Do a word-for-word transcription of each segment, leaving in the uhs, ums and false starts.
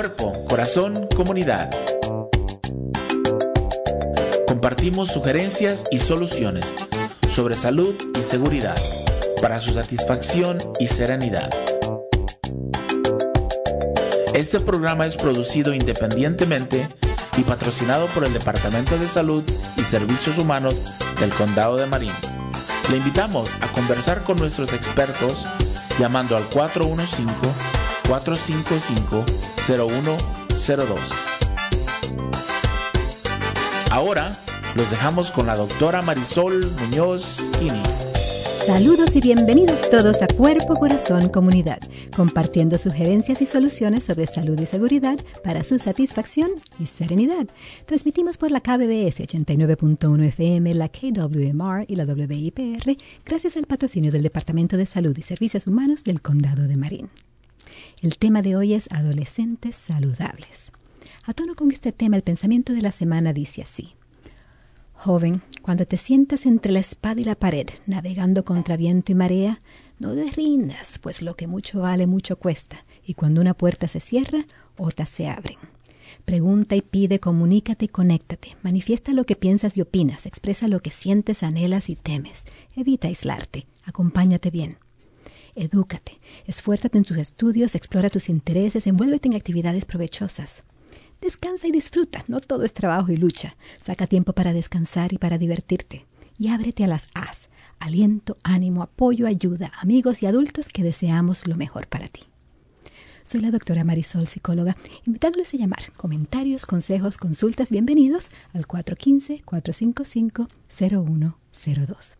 Cuerpo, corazón, comunidad. Compartimos sugerencias y soluciones sobre salud y seguridad para su satisfacción y serenidad. Este programa es producido independientemente y patrocinado por el Departamento de Salud y Servicios Humanos del Condado de Marin. Le invitamos a conversar con nuestros expertos llamando al cuatro uno cinco, cuatro cinco cinco, cero uno cero dos. Ahora los dejamos con la doctora Marisol Muñoz Kini. Saludos y bienvenidos todos a Cuerpo, Corazón, Comunidad, compartiendo sugerencias y soluciones sobre salud y seguridad para su satisfacción y serenidad. Transmitimos por la K B B F ochenta y nueve punto uno F M, la K W M R y la W I P R, gracias al patrocinio del Departamento de Salud y Servicios Humanos del Condado de Marin. El tema de hoy es adolescentes saludables. A tono con este tema, el pensamiento de la semana dice así: joven, cuando te sientas entre la espada y la pared, navegando contra viento y marea, no te rindas, pues lo que mucho vale, mucho cuesta, y cuando una puerta se cierra, otras se abren. Pregunta y pide, comunícate y conéctate, manifiesta lo que piensas y opinas, expresa lo que sientes, anhelas y temes, evita aislarte, acompáñate bien. Edúcate, esfuérzate en tus estudios, explora tus intereses, envuélvete en actividades provechosas. Descansa y disfruta, no todo es trabajo y lucha. Saca tiempo para descansar y para divertirte. Y ábrete a las A's, aliento, ánimo, apoyo, ayuda, amigos y adultos que deseamos lo mejor para ti. Soy la doctora Marisol, psicóloga, invitándoles a llamar. Comentarios, consejos, consultas, bienvenidos al cuatro uno cinco, cuatro cinco cinco, cero uno cero dos.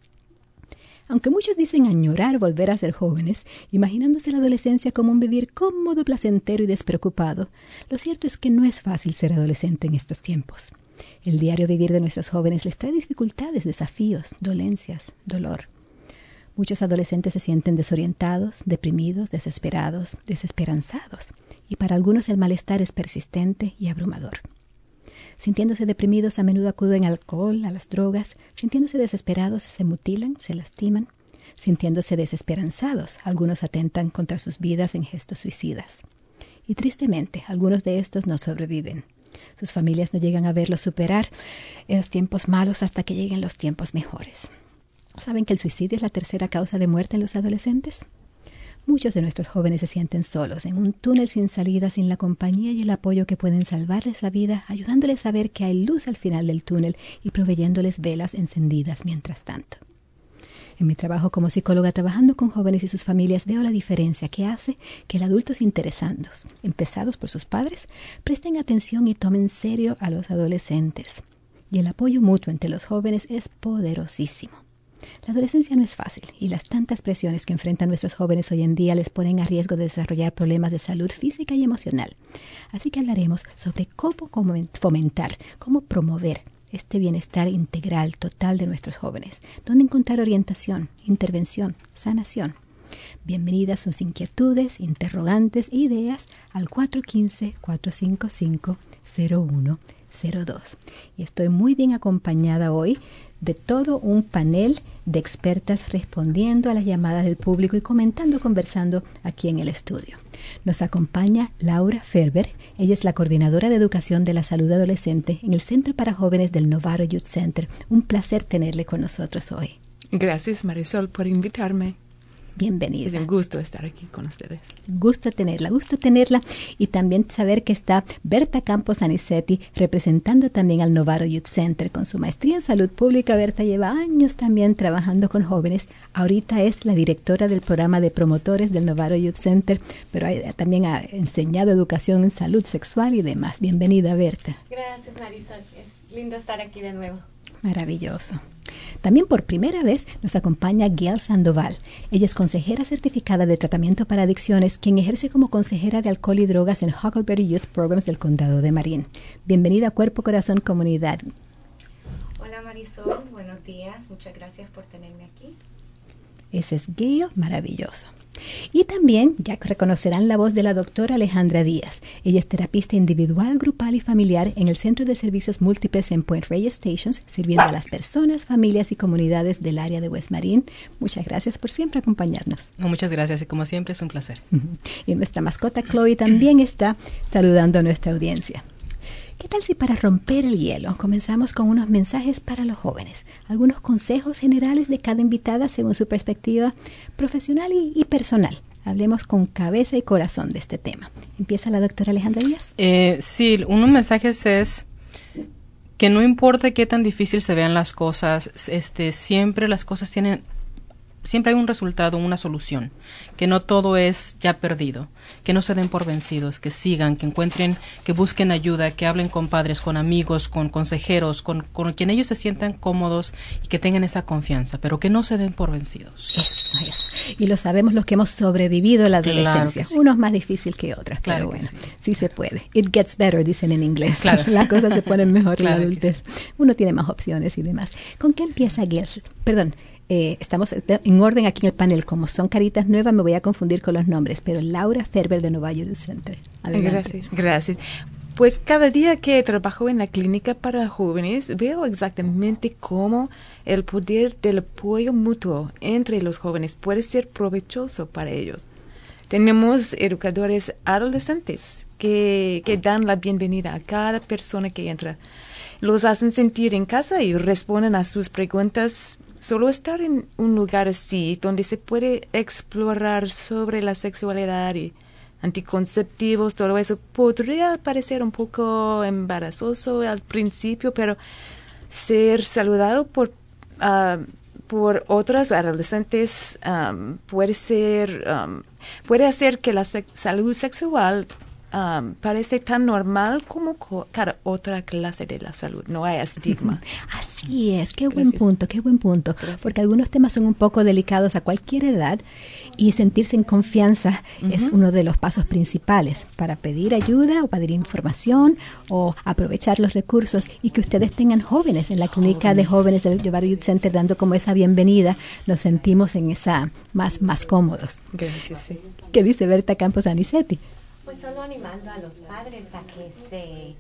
Aunque muchos dicen añorar volver a ser jóvenes, imaginándose la adolescencia como un vivir cómodo, placentero y despreocupado, lo cierto es que no es fácil ser adolescente en estos tiempos. El diario vivir de nuestros jóvenes les trae dificultades, desafíos, dolencias, dolor. Muchos adolescentes se sienten desorientados, deprimidos, desesperados, desesperanzados, y para algunos el malestar es persistente y abrumador. Sintiéndose deprimidos, a menudo acuden al alcohol, a las drogas. Sintiéndose desesperados, se mutilan, se lastiman. Sintiéndose desesperanzados, algunos atentan contra sus vidas en gestos suicidas. Y tristemente, algunos de estos no sobreviven. Sus familias no llegan a verlos superar en los tiempos malos hasta que lleguen los tiempos mejores. ¿Saben que el suicidio es la tercera causa de muerte en los adolescentes? Muchos de nuestros jóvenes se sienten solos, en un túnel sin salida, sin la compañía y el apoyo que pueden salvarles la vida, ayudándoles a ver que hay luz al final del túnel y proveyéndoles velas encendidas mientras tanto. En mi trabajo como psicóloga, trabajando con jóvenes y sus familias, veo la diferencia que hace que los adultos interesados, empezados por sus padres, presten atención y tomen en serio a los adolescentes. Y el apoyo mutuo entre los jóvenes es poderosísimo. La adolescencia no es fácil y las tantas presiones que enfrentan nuestros jóvenes hoy en día les ponen a riesgo de desarrollar problemas de salud física y emocional. Así que hablaremos sobre cómo fomentar, cómo promover este bienestar integral total de nuestros jóvenes, dónde encontrar orientación, intervención, sanación. Bienvenidas sus inquietudes, interrogantes e ideas al cuatro uno cinco, cuatro cinco cinco, cero uno cero dos. Y estoy muy bien acompañada hoy de todo un panel de expertas respondiendo a las llamadas del público y comentando, conversando aquí en el estudio. Nos acompaña Laura Ferber. Ella es la coordinadora de educación de la salud adolescente en el Centro para Jóvenes del Novato Youth Center. Un placer tenerle con nosotros hoy. Gracias, Marisol, por invitarme. Bienvenida. Es un gusto estar aquí con ustedes. Gusto tenerla, gusto tenerla y también saber que está Berta Campos Anicetti representando también al Novato Youth Center con su maestría en salud pública. Berta lleva años también trabajando con jóvenes. Ahorita es la directora del programa de promotores del Novato Youth Center, pero también ha enseñado educación en salud sexual y demás. Bienvenida, Berta. Gracias, Marisol. Es lindo estar aquí de nuevo. Maravilloso. También por primera vez nos acompaña Gail Sandoval. Ella es consejera certificada de tratamiento para adicciones, quien ejerce como consejera de alcohol y drogas en Huckleberry Youth Programs del Condado de Marin. Bienvenida a Cuerpo, Corazón, Comunidad. Hola Marisol, buenos días. Muchas gracias por tenerme aquí. Ese es Gail, maravilloso. Y también ya reconocerán la voz de la doctora Alejandra Díaz. Ella es terapista individual, grupal y familiar en el Centro de Servicios Múltiples en Point Reyes Stations, sirviendo a las personas, familias y comunidades del área de West Marine. Muchas gracias por siempre acompañarnos. Muchas gracias y como siempre es un placer. Uh-huh. Y nuestra mascota Chloe también está saludando a nuestra audiencia. ¿Qué tal si para romper el hielo comenzamos con unos mensajes para los jóvenes? Algunos consejos generales de cada invitada según su perspectiva profesional y, y personal. Hablemos con cabeza y corazón de este tema. ¿Empieza la doctora Alejandra Díaz? Eh, sí, unos mensajes es que no importa qué tan difícil se vean las cosas, este, siempre las cosas tienen... Siempre hay un resultado, una solución, que no todo es ya perdido, que no se den por vencidos, que sigan, que encuentren, que busquen ayuda, que hablen con padres, con amigos, con consejeros, con, con quien ellos se sientan cómodos y que tengan esa confianza, pero que no se den por vencidos. Eso, eso. Y lo sabemos los que hemos sobrevivido a la adolescencia. Claro que sí. Unos más difícil que otros, claro, pero bueno, sí. sí se puede. It gets better, dicen en inglés. Claro. Las cosas se ponen mejor claro en la adultez. Sí. Uno tiene más opciones y demás. ¿Con qué empieza Gil? Perdón. Eh, estamos en orden aquí en el panel. Como son caritas nuevas, me voy a confundir con los nombres, pero Laura Ferber de Nova Youth Center. Adelante. Gracias, gracias. Pues cada día que trabajo en la clínica para jóvenes, veo exactamente cómo el poder del apoyo mutuo entre los jóvenes puede ser provechoso para ellos. Tenemos educadores adolescentes que, que dan la bienvenida a cada persona que entra. Los hacen sentir en casa y responden a sus preguntas. Solo estar en un lugar así, donde se puede explorar sobre la sexualidad y anticonceptivos, todo eso, podría parecer un poco embarazoso al principio, pero ser saludado por, uh, por otros adolescentes um, puede ser, um, puede hacer que la se- salud sexual Um, parece tan normal como co- cada otra clase de la salud. No hay estigma. Así es, qué Gracias. buen punto, qué buen punto. Gracias. Porque algunos temas son un poco delicados a cualquier edad y sentirse en confianza uh-huh. es uno de los pasos principales para pedir ayuda o pedir información o aprovechar los recursos y que ustedes tengan jóvenes en la clínica jóvenes. de jóvenes del Nova Youth Center dando como esa bienvenida, nos sentimos en esa más, más cómodos. Gracias, sí. ¿Qué dice Berta Campos Anicetti? Pues solo animando a los padres a que se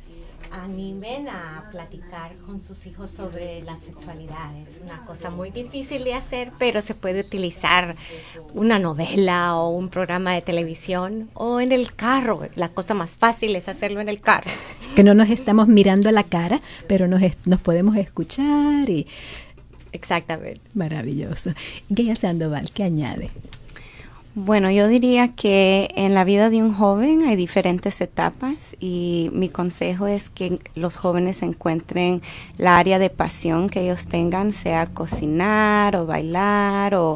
animen a platicar con sus hijos sobre la sexualidad. Es una cosa muy difícil de hacer, pero se puede utilizar una novela o un programa de televisión o en el carro. La cosa más fácil es hacerlo en el carro. Que no nos estamos mirando a la cara, pero nos, es, nos podemos escuchar y... Exactamente. Maravilloso. Gail Sandoval, ¿qué añade? Bueno, yo diría que en la vida de un joven hay diferentes etapas y mi consejo es que los jóvenes encuentren la área de pasión que ellos tengan, sea cocinar o bailar o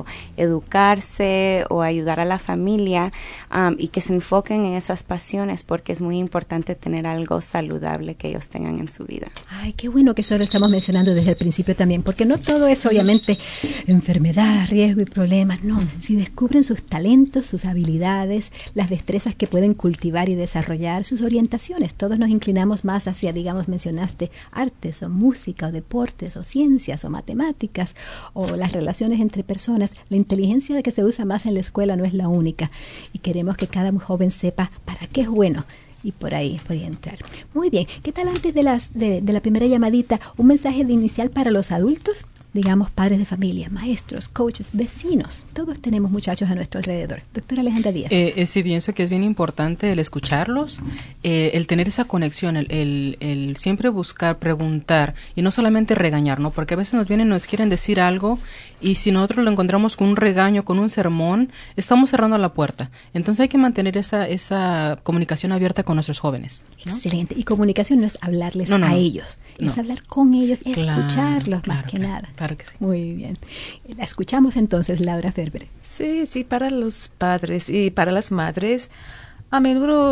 educarse o ayudar a la familia um, y que se enfoquen en esas pasiones porque es muy importante tener algo saludable que ellos tengan en su vida. Ay, qué bueno que eso lo estamos mencionando desde el principio también, porque no todo es obviamente enfermedad, riesgo y problemas, no, si descubren sus talentos, sus habilidades, las destrezas que pueden cultivar y desarrollar, sus orientaciones. Todos nos inclinamos más hacia, digamos, mencionaste, artes o música o deportes o ciencias o matemáticas o las relaciones entre personas. La inteligencia de que se usa más en la escuela no es la única y queremos que cada joven sepa para qué es bueno. Y por ahí podría entrar. Muy bien. ¿Qué tal antes de, las, de, de la primera llamadita? Un mensaje de inicial para los adultos. Digamos, padres de familia, maestros, coaches, vecinos. Todos tenemos muchachos a nuestro alrededor. Doctora Alejandra Díaz. Eh, eh, sí, pienso que es bien importante el escucharlos, eh, el tener esa conexión, el, el, el siempre buscar, preguntar y no solamente regañar, ¿no? Porque a veces nos vienen, nos quieren decir algo y si nosotros lo encontramos con un regaño, con un sermón, estamos cerrando la puerta. Entonces hay que mantener esa, esa comunicación abierta con nuestros jóvenes, ¿no? Excelente. Y comunicación no es hablarles no, no, a no. ellos, No. es hablar con ellos, Claro, escucharlos claro, más que claro, nada. Claro que sí. Muy bien. La escuchamos entonces, Laura Ferber. Sí, sí, para los padres y para las madres, a menudo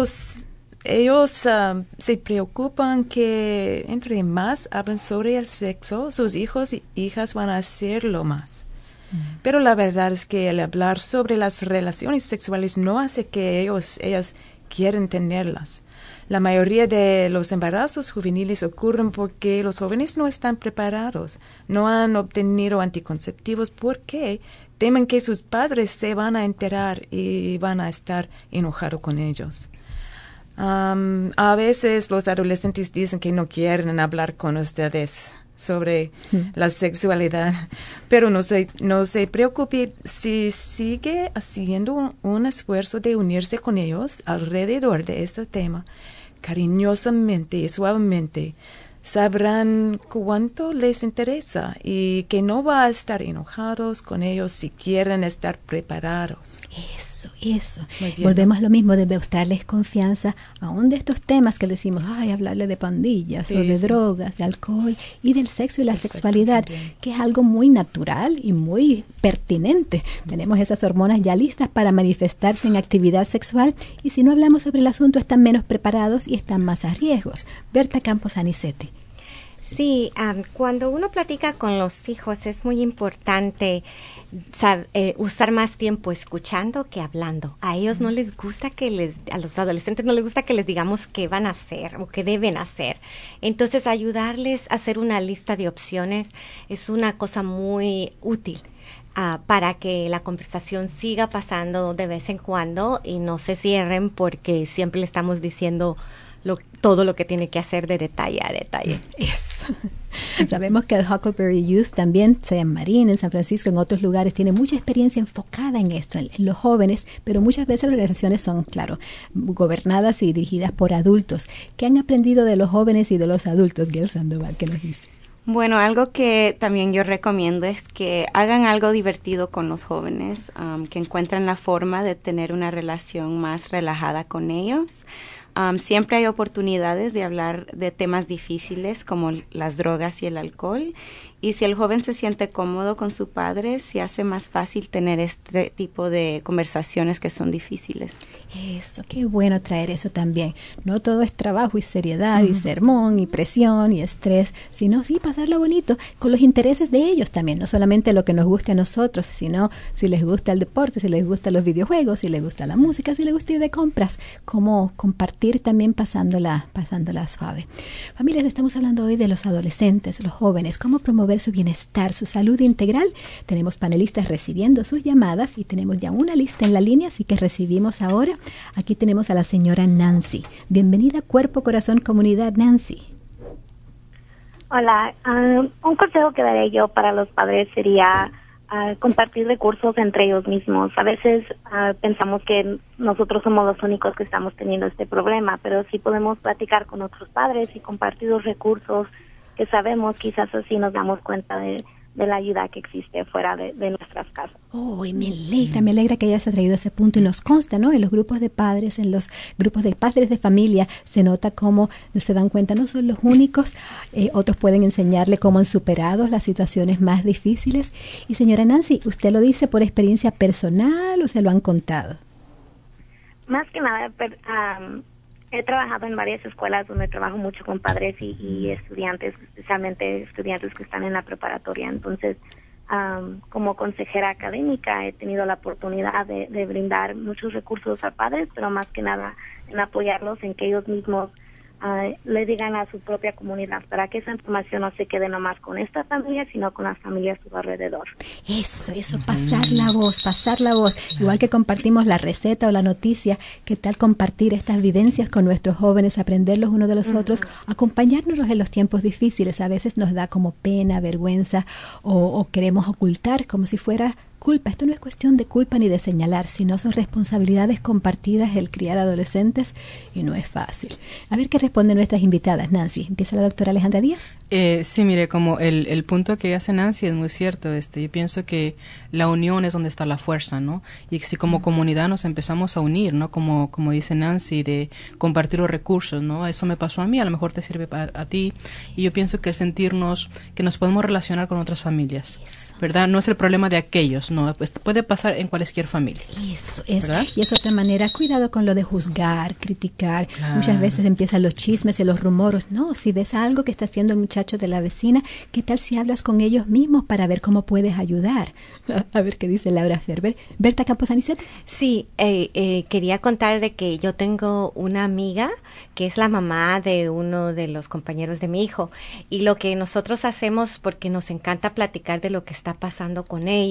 ellos uh, se preocupan que entre más hablan sobre el sexo, sus hijos y hijas van a hacerlo más. Mm. Pero la verdad es que el hablar sobre las relaciones sexuales no hace que ellos, ellas quieran tenerlas. La mayoría de los embarazos juveniles ocurren porque los jóvenes no están preparados, no han obtenido anticonceptivos porque temen que sus padres se van a enterar y van a estar enojados con ellos. Um, a veces los adolescentes dicen que no quieren hablar con ustedes sobre mm. la sexualidad, pero no se, no se preocupe si sigue haciendo un, un esfuerzo de unirse con ellos alrededor de este tema, cariñosamente y suavemente, sabrán cuánto les interesa y que no va a estar enojados con ellos si quieren estar preparados. Eso, eso. Volvemos a lo mismo de mostrarles confianza, aún de estos temas que decimos, ay, hablarle de pandillas sí, o de sí. drogas, de alcohol y del sexo y la Exacto, sexualidad, también. Que es algo muy natural y muy pertinente. Mm. Tenemos esas hormonas ya listas para manifestarse en actividad sexual y si no hablamos sobre el asunto están menos preparados y están más a riesgos. Berta Campos Anicete. Sí, um, cuando uno platica con los hijos es muy importante sab- eh, usar más tiempo escuchando que hablando. A ellos no les gusta que les, a los adolescentes no les gusta que les digamos qué van a hacer o qué deben hacer. Entonces ayudarles a hacer una lista de opciones es una cosa muy útil. Uh, para que la conversación siga pasando de vez en cuando y no se cierren porque siempre le estamos diciendo Lo, todo lo que tiene que hacer de detalle a detalle. Eso. Sabemos que el Huckleberry Youth también, sea en Marín, en San Francisco, en otros lugares, tiene mucha experiencia enfocada en esto, en, en los jóvenes, pero muchas veces las organizaciones son, claro, gobernadas y dirigidas por adultos. ¿Qué han aprendido de los jóvenes y de los adultos, Gail Sandoval? ¿Qué nos dice? Bueno, algo que también yo recomiendo es que hagan algo divertido con los jóvenes, um, que encuentren la forma de tener una relación más relajada con ellos. Um, siempre hay oportunidades de hablar de temas difíciles como las drogas y el alcohol. Y si el joven se siente cómodo con su padre, se hace más fácil tener este tipo de conversaciones que son difíciles. Eso, qué bueno traer eso también. No todo es trabajo y seriedad uh-huh. y sermón y presión y estrés, sino sí pasarlo bonito con los intereses de ellos también. No solamente lo que nos guste a nosotros, sino si les gusta el deporte, si les gustan los videojuegos, si les gusta la música, si les gusta ir de compras. Cómo compartir también pasándola, pasándola suave. Familias, estamos hablando hoy de los adolescentes, los jóvenes, cómo promover su bienestar, su salud integral. Tenemos panelistas recibiendo sus llamadas y tenemos ya una lista en la línea, así que recibimos ahora. Aquí tenemos a la señora Nancy. Bienvenida a Cuerpo, Corazón, Comunidad, Nancy. Hola, um, un consejo que daré yo para los padres sería uh, compartir recursos entre ellos mismos. A veces uh, pensamos que nosotros somos los únicos que estamos teniendo este problema, pero si podemos platicar con otros padres y compartir los recursos que sabemos, quizás así nos damos cuenta de, de la ayuda que existe fuera de, de nuestras casas. Oh, y me alegra, me alegra que hayas traído ese punto y nos consta, ¿no? En los grupos de padres, en los grupos de padres de familia, se nota cómo se dan cuenta, no son los únicos, eh, otros pueden enseñarle cómo han superado las situaciones más difíciles. Y señora Nancy, ¿usted lo dice por experiencia personal o se lo han contado? Más que nada, per, um, he trabajado en varias escuelas donde trabajo mucho con padres y, y estudiantes, especialmente estudiantes que están en la preparatoria. Entonces, um, como consejera académica he tenido la oportunidad de, de brindar muchos recursos a padres, pero más que nada en apoyarlos en que ellos mismos uh, le digan a su propia comunidad para que esa información no se quede nomás con esta familia, sino con las familias a su alrededor. Eso, eso, pasar la voz, pasar la voz. Igual que compartimos la receta o la noticia, ¿qué tal compartir estas vivencias con nuestros jóvenes, aprender los unos de los uh-huh. otros, acompañarnos en los tiempos difíciles? A veces nos da como pena, vergüenza o, o queremos ocultar como si fuera culpa. Esto no es cuestión de culpa ni de señalar, sino son responsabilidades compartidas el criar adolescentes y no es fácil. A ver qué responden nuestras invitadas. Nancy, empieza la doctora Alejandra Díaz. Eh, sí, mire, como el, el punto que hace Nancy es muy cierto. Este, yo pienso que la unión es donde está la fuerza, ¿no? Y si como comunidad nos empezamos a unir, ¿no? Como, como dice Nancy, de compartir los recursos, ¿no? Eso me pasó a mí, a lo mejor te sirve a, a ti. Y yo pienso que sentirnos, que nos podemos relacionar con otras familias, eso. ¿Verdad? No es el problema de aquellos, no, pues puede pasar en cualquier familia. Eso, eso. ¿Verdad? Y es otra manera, cuidado con lo de juzgar, criticar. Claro. Muchas veces empiezan los chismes y los rumores. No, si ves algo que está haciendo el muchacho de la vecina, ¿qué tal si hablas con ellos mismos para ver cómo puedes ayudar? A ver qué dice Laura Ferber. ¿Berta Campos Anicete? Sí, eh, eh, quería contar de que yo tengo una amiga que es la mamá de uno de los compañeros de mi hijo, y lo que nosotros hacemos, porque nos encanta platicar de lo que está pasando con ellos y dar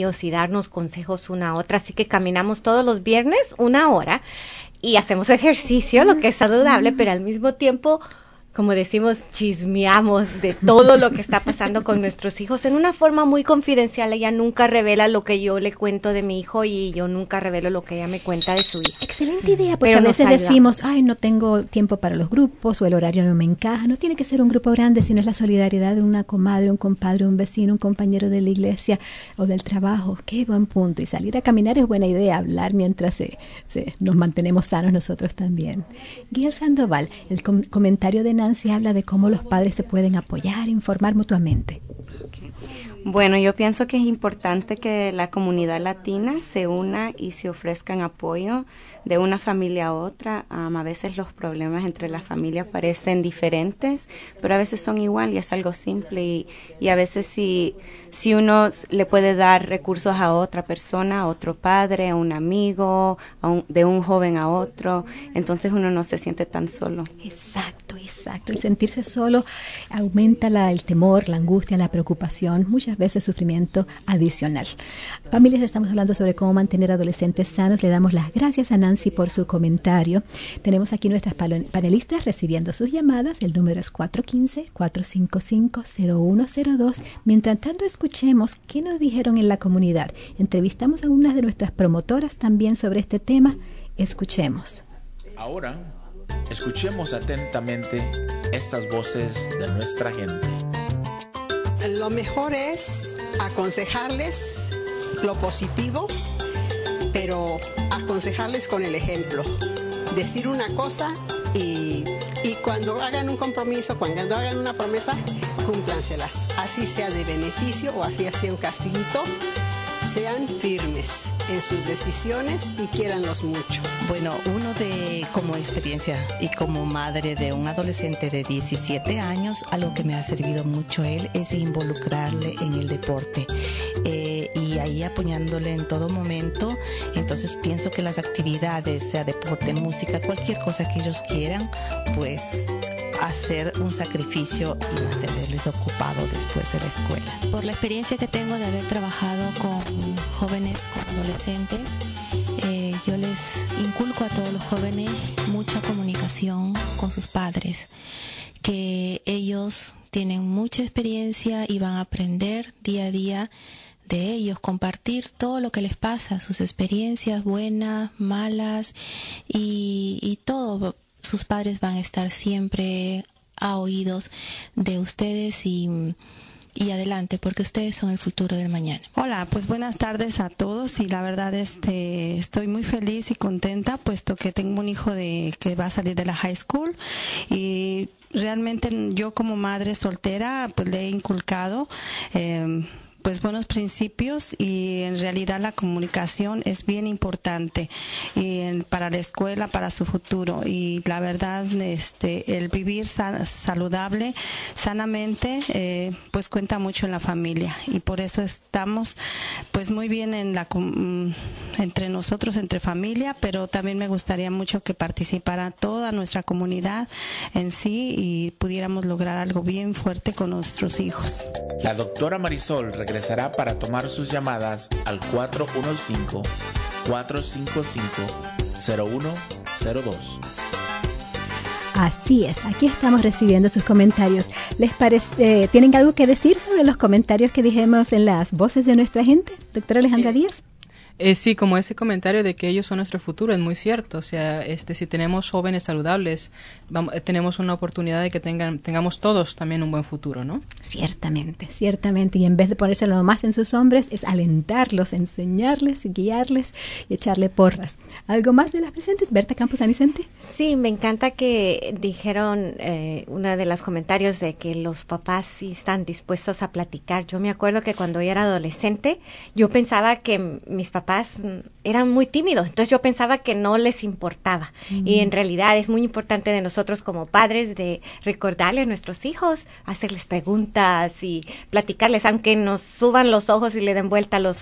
darnos consejos una a otra, así que caminamos todos los viernes una hora y hacemos ejercicio, lo que es saludable, pero al mismo tiempo, como decimos, chismeamos de todo lo que está pasando con nuestros hijos en una forma muy confidencial. Ella nunca revela lo que yo le cuento de mi hijo y yo nunca revelo lo que ella me cuenta de su hijo. Excelente idea, porque Pero a veces decimos, ay, no tengo tiempo para los grupos o el horario no me encaja. No tiene que ser un grupo grande, sino es la solidaridad de una comadre, un compadre, un vecino, un compañero de la iglesia o del trabajo. Qué buen punto. Y salir a caminar es buena idea, hablar mientras se, se, nos mantenemos sanos nosotros también. Guiel Sandoval, el com- comentario de Nancy habla de cómo los padres se pueden apoyar, informar mutuamente. Bueno, yo pienso que es importante que la comunidad latina se una y se ofrezcan apoyo de una familia a otra. Um, a veces los problemas entre las familias parecen diferentes, pero a veces son igual y es algo simple. Y, y a veces si, si uno le puede dar recursos a otra persona, a otro padre, a un amigo, a un, de un joven a otro, entonces uno no se siente tan solo. Exacto, exacto. El sentirse solo aumenta la, el temor, la angustia, la preocupación, muchas veces sufrimiento adicional. Familias, estamos hablando sobre cómo mantener adolescentes sanos. Le damos las gracias a Nancy por su comentario. Tenemos aquí nuestras panelistas recibiendo sus llamadas. El número es cuatro uno cinco, cuatro cinco cinco, cero uno cero dos. Mientras tanto, escuchemos qué nos dijeron en la comunidad. Entrevistamos a unas de nuestras promotoras también sobre este tema. Escuchemos. Ahora, escuchemos atentamente estas voces de nuestra gente. Lo mejor es aconsejarles lo positivo, pero aconsejarles con el ejemplo. Decir una cosa y, y cuando hagan un compromiso, cuando hagan una promesa, cúmplanselas. Así sea de beneficio o así sea un castiguito. Sean firmes en sus decisiones y quiéranlos mucho. Bueno, uno de, como experiencia y como madre de un adolescente de diecisiete años, algo que me ha servido mucho él es involucrarle en el deporte eh, y ahí apoyándole en todo momento. Entonces pienso que las actividades, sea deporte, música, cualquier cosa que ellos quieran, pues hacer un sacrificio y mantenerles ocupados después de la escuela. Por la experiencia que tengo de haber trabajado con jóvenes, con adolescentes, eh, yo les inculco a todos los jóvenes mucha comunicación con sus padres, que ellos tienen mucha experiencia y van a aprender día a día de ellos, compartir todo lo que les pasa, sus experiencias buenas, malas y, y todo. Sus padres van a estar siempre a oídos de ustedes y, y adelante, porque ustedes son el futuro del mañana. Hola, pues buenas tardes a todos y la verdad este estoy muy feliz y contenta puesto que tengo un hijo de que va a salir de la high school y realmente yo como madre soltera pues le he inculcado eh, pues buenos principios y en realidad la comunicación es bien importante y en, para la escuela, para su futuro y la verdad este el vivir san, saludable, sanamente eh, pues cuenta mucho en la familia y por eso estamos pues muy bien en la entre nosotros, entre familia, pero también me gustaría mucho que participara toda nuestra comunidad en sí y pudiéramos lograr algo bien fuerte con nuestros hijos. La doctora Marisol regresará para tomar sus llamadas al cuatro uno cinco, cuatro cinco cinco, cero uno cero dos. Así es, aquí estamos recibiendo sus comentarios. ¿Les parece, eh, tienen algo que decir sobre los comentarios que dijimos en las voces de nuestra gente? Doctora Alejandra Eh, Díaz. Eh, sí, como ese comentario de que ellos son nuestro futuro es muy cierto. O sea, este, si tenemos jóvenes saludables, vamos, tenemos una oportunidad de que tengan, tengamos todos también un buen futuro, ¿no? Ciertamente, ciertamente. Y en vez de ponérselo más en sus hombres, es alentarlos, enseñarles, guiarles y echarle porras. ¿Algo más de las presentes? Berta Campos Anicente. Sí, me encanta que dijeron eh, una de los comentarios de que los papás sí están dispuestos a platicar. Yo me acuerdo que cuando yo era adolescente, yo pensaba que mis papás eran muy tímidos, entonces yo pensaba que no les importaba. Mm. Y en realidad es muy importante de nosotros como padres de recordarle a nuestros hijos, hacerles preguntas y platicarles, aunque nos suban los ojos y le den vuelta los ojos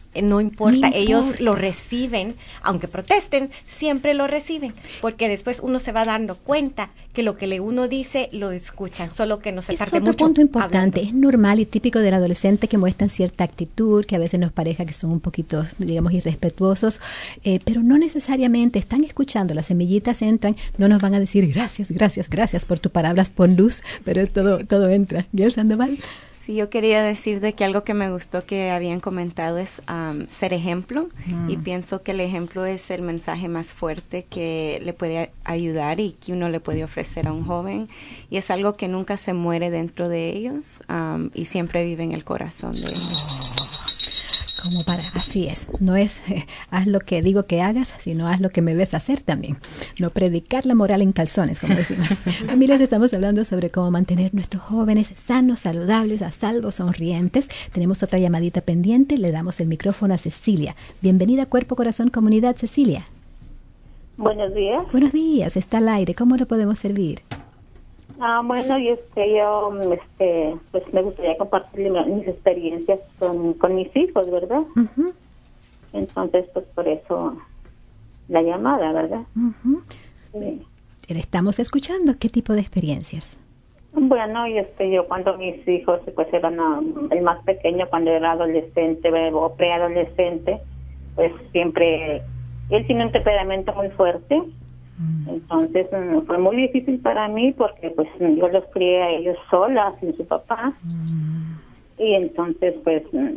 eh, no importa, No ellos importa. lo reciben, aunque protesten, siempre lo reciben, porque después uno se va dando cuenta que lo que le uno dice lo escuchan, solo que no se Es tarde otro mucho punto importante. hablando. Es normal y típico del adolescente que muestran cierta actitud, que a veces nos parezca que son un poquito, digamos, irrespetuosos, eh, pero no necesariamente están escuchando, las semillitas entran, no nos van a decir gracias, gracias, gracias por tus palabras, pon luz, pero todo, todo entra. ¿Gail Sandoval? Sí, yo quería decir de que algo que me gustó que habían comentado es um, ser ejemplo, Mm. y pienso que el ejemplo es el mensaje más fuerte que le puede a- ayudar y que uno le puede ofrecer a un joven, y es algo que nunca se muere dentro de ellos um, y siempre vive en el corazón de ellos. Como para, así es, no es eh, haz lo que digo que hagas, sino haz lo que me ves hacer también. No predicar la moral en calzones, como decimos. Familias, estamos hablando sobre cómo mantener nuestros jóvenes sanos, saludables, a salvo, sonrientes. Tenemos otra llamadita pendiente, le damos el micrófono a Cecilia. Bienvenida a Cuerpo, Corazón, Comunidad, Cecilia. Buenos días. Buenos días, está al aire, ¿cómo lo podemos servir? Ah, bueno, y este, yo, este, pues me gustaría compartir mis experiencias con, con mis hijos, ¿verdad? Uh-huh. Entonces, pues por eso la llamada, ¿verdad? Uh-huh. Sí. Le estamos escuchando, ¿qué tipo de experiencias? Bueno, y este, yo cuando mis hijos, pues eran, um, el más pequeño cuando era adolescente o preadolescente, pues siempre, él tiene un temperamento muy fuerte. Entonces mm, fue muy difícil para mí porque pues yo los crié a ellos sola, sin su papá. Mm. Y entonces pues mm,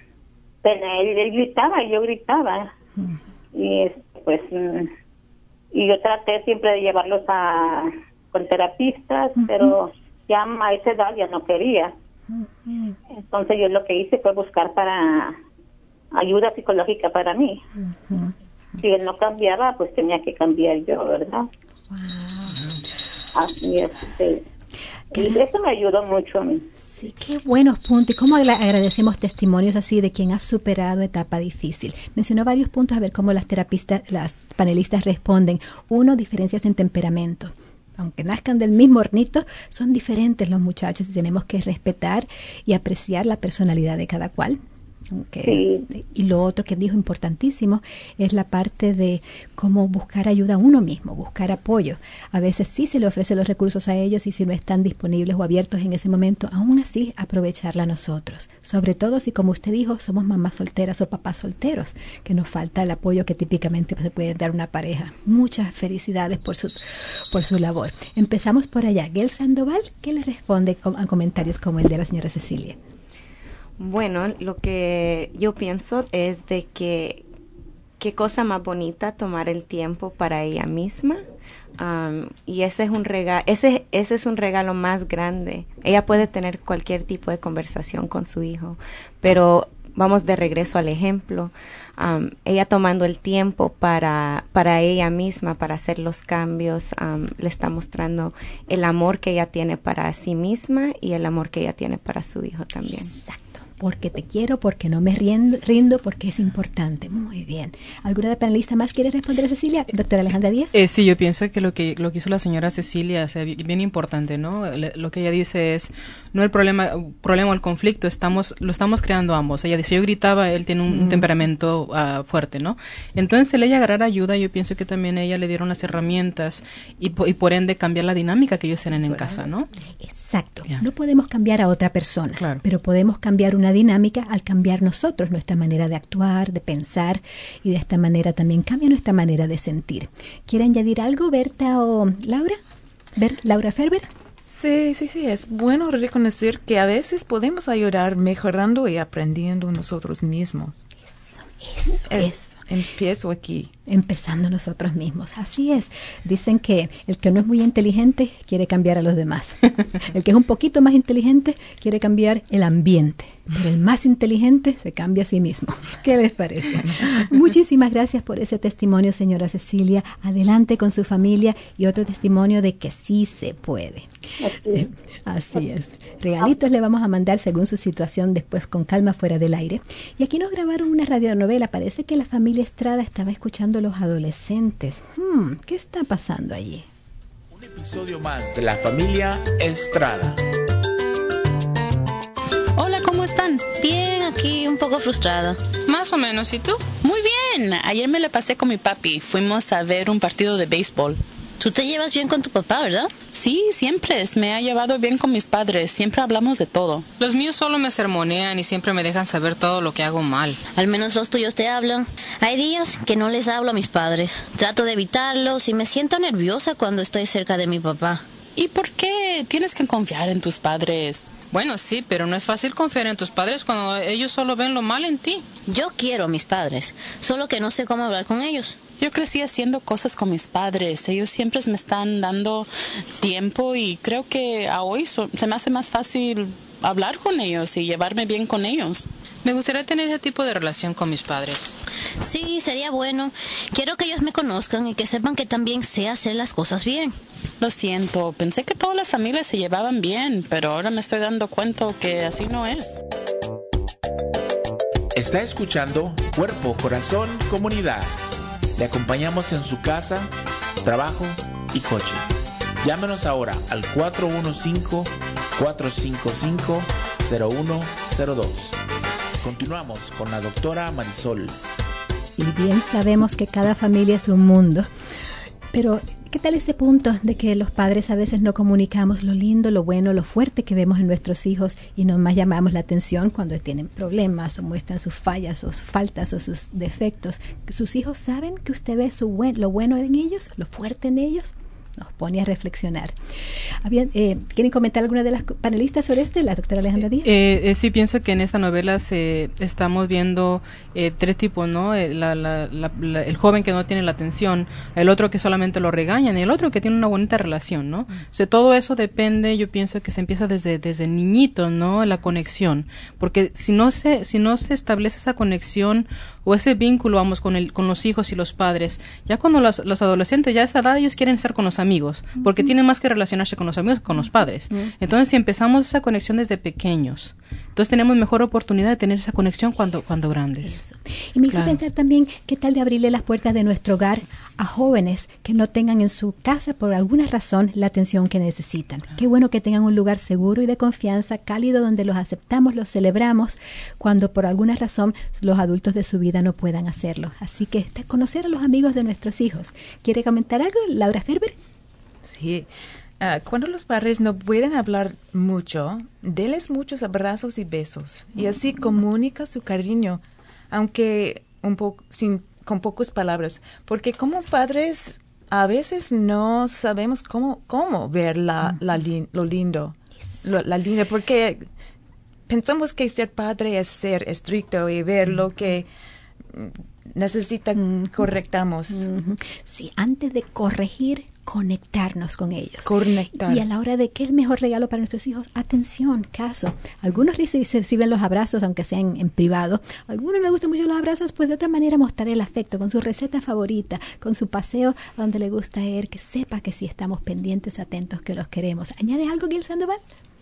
él, él gritaba y yo gritaba. Mm. Y este, pues mm, y yo traté siempre de llevarlos a con terapistas, uh-huh. pero ya a esa edad ya no quería. Uh-huh. Entonces yo lo que hice fue buscar para ayuda psicológica para mí. Uh-huh. Si él no cambiaba, pues tenía que cambiar yo, ¿verdad? Wow. Así es. Sí. Y eso me ayudó mucho a mí. Sí, qué buenos puntos. Y cómo agradecemos testimonios así de quien ha superado etapa difícil. Mencionó varios puntos, a ver cómo las terapistas, las panelistas responden. Uno, diferencias en temperamento. Aunque nazcan del mismo hornito, son diferentes los muchachos y tenemos que respetar y apreciar la personalidad de cada cual. Okay. Sí. Y lo otro que dijo importantísimo es la parte de cómo buscar ayuda a uno mismo, buscar apoyo. A veces sí se le ofrece los recursos a ellos y si no están disponibles o abiertos en ese momento, aún así aprovecharla a nosotros. Sobre todo si, como usted dijo, somos mamás solteras o papás solteros, que nos falta el apoyo que típicamente se puede dar una pareja. Muchas felicidades por su, por su labor. Empezamos por allá. Gail Sandoval, ¿qué le responde a comentarios como el de la señora Cecilia? Bueno, lo que yo pienso es de que qué cosa más bonita tomar el tiempo para ella misma, um, y ese es un regalo, ese ese es un regalo más grande. Ella puede tener cualquier tipo de conversación con su hijo, pero vamos de regreso al ejemplo. Um, ella tomando el tiempo para para ella misma, para hacer los cambios, um, le está mostrando el amor que ella tiene para sí misma y el amor que ella tiene para su hijo también. Exacto. Porque te quiero, porque no me rindo, rindo, porque es importante. Muy bien. ¿Alguna de panelista más quiere responder a Cecilia? Doctora Alejandra Díaz. Eh, sí, yo pienso que lo que lo que hizo la señora Cecilia es bien, bien importante, ¿no? Le, lo que ella dice es, no el problema problema o el conflicto, estamos lo estamos creando ambos. Ella dice, yo gritaba, él tiene un, mm. un temperamento uh, fuerte, ¿no? Entonces, el ella agarrar ayuda, yo pienso que también a ella le dieron las herramientas y, y por ende cambiar la dinámica que ellos tienen en casa, ¿no? Exacto. Yeah. No podemos cambiar a otra persona, claro. pero podemos cambiar una dinámica al cambiar nosotros nuestra manera de actuar, de pensar, y de esta manera también cambia nuestra manera de sentir. ¿Quiere añadir algo, Berta o Laura? ¿Ver, Laura Ferber? Sí, sí, sí, es bueno reconocer que a veces podemos ayudar mejorando y aprendiendo nosotros mismos. Eso, eso, eh, eso. Empiezo aquí. Empezando nosotros mismos. Así es. Dicen que el que no es muy inteligente quiere cambiar a los demás. El que es un poquito más inteligente quiere cambiar el ambiente. Pero el más inteligente se cambia a sí mismo. ¿Qué les parece? Muchísimas gracias por ese testimonio, señora Cecilia. Adelante con su familia y otro testimonio de que sí se puede. Así, Así es. Regalitos le vamos a mandar según su situación después con calma fuera del aire. Y aquí nos grabaron una radionovela. Parece que la familia Estrada estaba escuchando a los adolescentes. Hmm, ¿qué está pasando allí? Un episodio más de la familia Estrada. Hola, ¿cómo están? Bien, aquí aquí un poco frustrada. Más o menos, ¿y tú? Muy bien, ayer me la pasé con mi papi. Fuimos a ver un partido de béisbol. Tú te llevas bien con tu papá, ¿verdad? Sí, siempre. Me ha llevado bien con mis padres. Siempre hablamos de todo. Los míos solo me sermonean y siempre me dejan saber todo lo que hago mal. Al menos los tuyos te hablan. Hay días que no les hablo a mis padres. Trato de evitarlos y me siento nerviosa cuando estoy cerca de mi papá. ¿Y por qué tienes que confiar en tus padres? Bueno, sí, pero no es fácil confiar en tus padres cuando ellos solo ven lo mal en ti. Yo quiero a mis padres, solo que no sé cómo hablar con ellos. Yo crecí haciendo cosas con mis padres. Ellos siempre me están dando tiempo y creo que a hoy so- se me hace más fácil hablar con ellos y llevarme bien con ellos. Me gustaría tener ese tipo de relación con mis padres. Sí, sería bueno. Quiero que ellos me conozcan y que sepan que también sé hacer las cosas bien. Lo siento, pensé que todas las familias se llevaban bien, pero ahora me estoy dando cuenta que así no es. Está escuchando Cuerpo, Corazón, Comunidad. Le acompañamos en su casa, trabajo y coche. Llámenos ahora al cuatro uno cinco, cuatro cinco cinco, cero uno cero dos. Continuamos con la doctora Marisol. Y bien sabemos que cada familia es un mundo, pero ¿qué tal ese punto de que los padres a veces no comunicamos lo lindo, lo bueno, lo fuerte que vemos en nuestros hijos y nomás llamamos la atención cuando tienen problemas o muestran sus fallas o sus faltas o sus defectos? ¿Sus hijos saben que usted ve su buen, lo bueno en ellos, lo fuerte en ellos? Nos pone a reflexionar. Habían, eh, ¿Quieren comentar alguna de las panelistas sobre este? La doctora Alejandra Díaz. Eh, eh, sí, pienso que en esta novela se estamos viendo eh, tres tipos, ¿no? Eh, la, la, la, la, el joven que no tiene la atención, el otro que solamente lo regañan y el otro que tiene una bonita relación, ¿no? Mm. O sea, todo eso depende, yo pienso que se empieza desde desde niñito, ¿no? La conexión, porque si no se si no se establece esa conexión o ese vínculo, vamos, con el con los hijos y los padres, ya cuando los, los adolescentes ya a esa edad ellos quieren estar con los amigos, porque uh-huh. tienen más que relacionarse con los amigos que con los padres. Uh-huh. Entonces, si empezamos esa conexión desde pequeños, entonces tenemos mejor oportunidad de tener esa conexión cuando cuando grandes. Eso. Y me hizo claro. pensar también, ¿qué tal de abrirle las puertas de nuestro hogar a jóvenes que no tengan en su casa por alguna razón la atención que necesitan? Claro. Qué bueno que tengan un lugar seguro y de confianza, cálido, donde los aceptamos, los celebramos, cuando por alguna razón los adultos de su vida no puedan hacerlo. Así que conocer a los amigos de nuestros hijos. ¿Quiere comentar algo, Laura Ferber? Sí. Uh, cuando los padres no pueden hablar mucho, denles muchos abrazos y besos. Y así comunica su cariño, aunque un poco sin con pocas palabras. Porque como padres a veces no sabemos cómo cómo ver la, la li, lo lindo, lo, la linda, porque pensamos que ser padre es ser estricto y ver lo que necesita mm-hmm. correctamos. Mm-hmm. Sí, antes de corregir, conectarnos con ellos. Conectar. Y a la hora de qué es el mejor regalo para nuestros hijos, atención, caso. Algunos reciben los abrazos, aunque sean en privado. A algunos les gustan mucho los abrazos, pues de otra manera mostrar el afecto con su receta favorita, con su paseo donde le gusta ir, que sepa que sí estamos pendientes, atentos, que los queremos. ¿Añade algo, Gil Sandoval?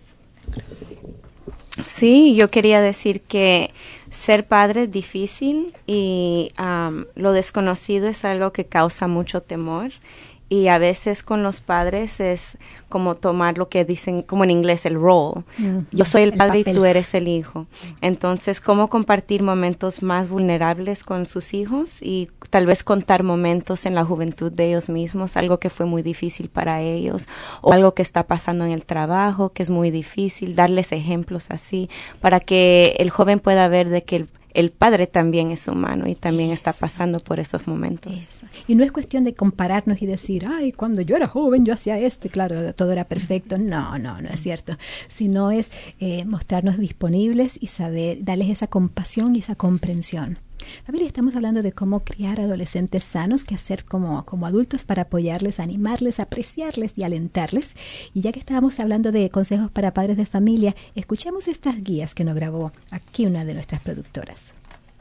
Sí, yo quería decir que ser padre es difícil y um, lo desconocido es algo que causa mucho temor. Y a veces con los padres es como tomar lo que dicen, como en inglés, el role. Mm, Yo soy el, el padre papel. Y tú eres el hijo. Entonces, cómo compartir momentos más vulnerables con sus hijos y tal vez contar momentos en la juventud de ellos mismos, algo que fue muy difícil para ellos, o algo que está pasando en el trabajo, que es muy difícil, darles ejemplos así, para que el joven pueda ver de que el el padre también es humano y también Eso. está pasando por esos momentos. Eso. Y no es cuestión de compararnos y decir, ay, cuando yo era joven yo hacía esto y claro, todo era perfecto. No, no, no es cierto. Sino es eh, mostrarnos disponibles y saber, darles esa compasión y esa comprensión. Familia, estamos hablando de cómo criar adolescentes sanos, qué hacer como, como adultos para apoyarles, animarles, apreciarles y alentarles. Y ya que estábamos hablando de consejos para padres de familia, escuchemos estas guías que nos grabó aquí una de nuestras productoras.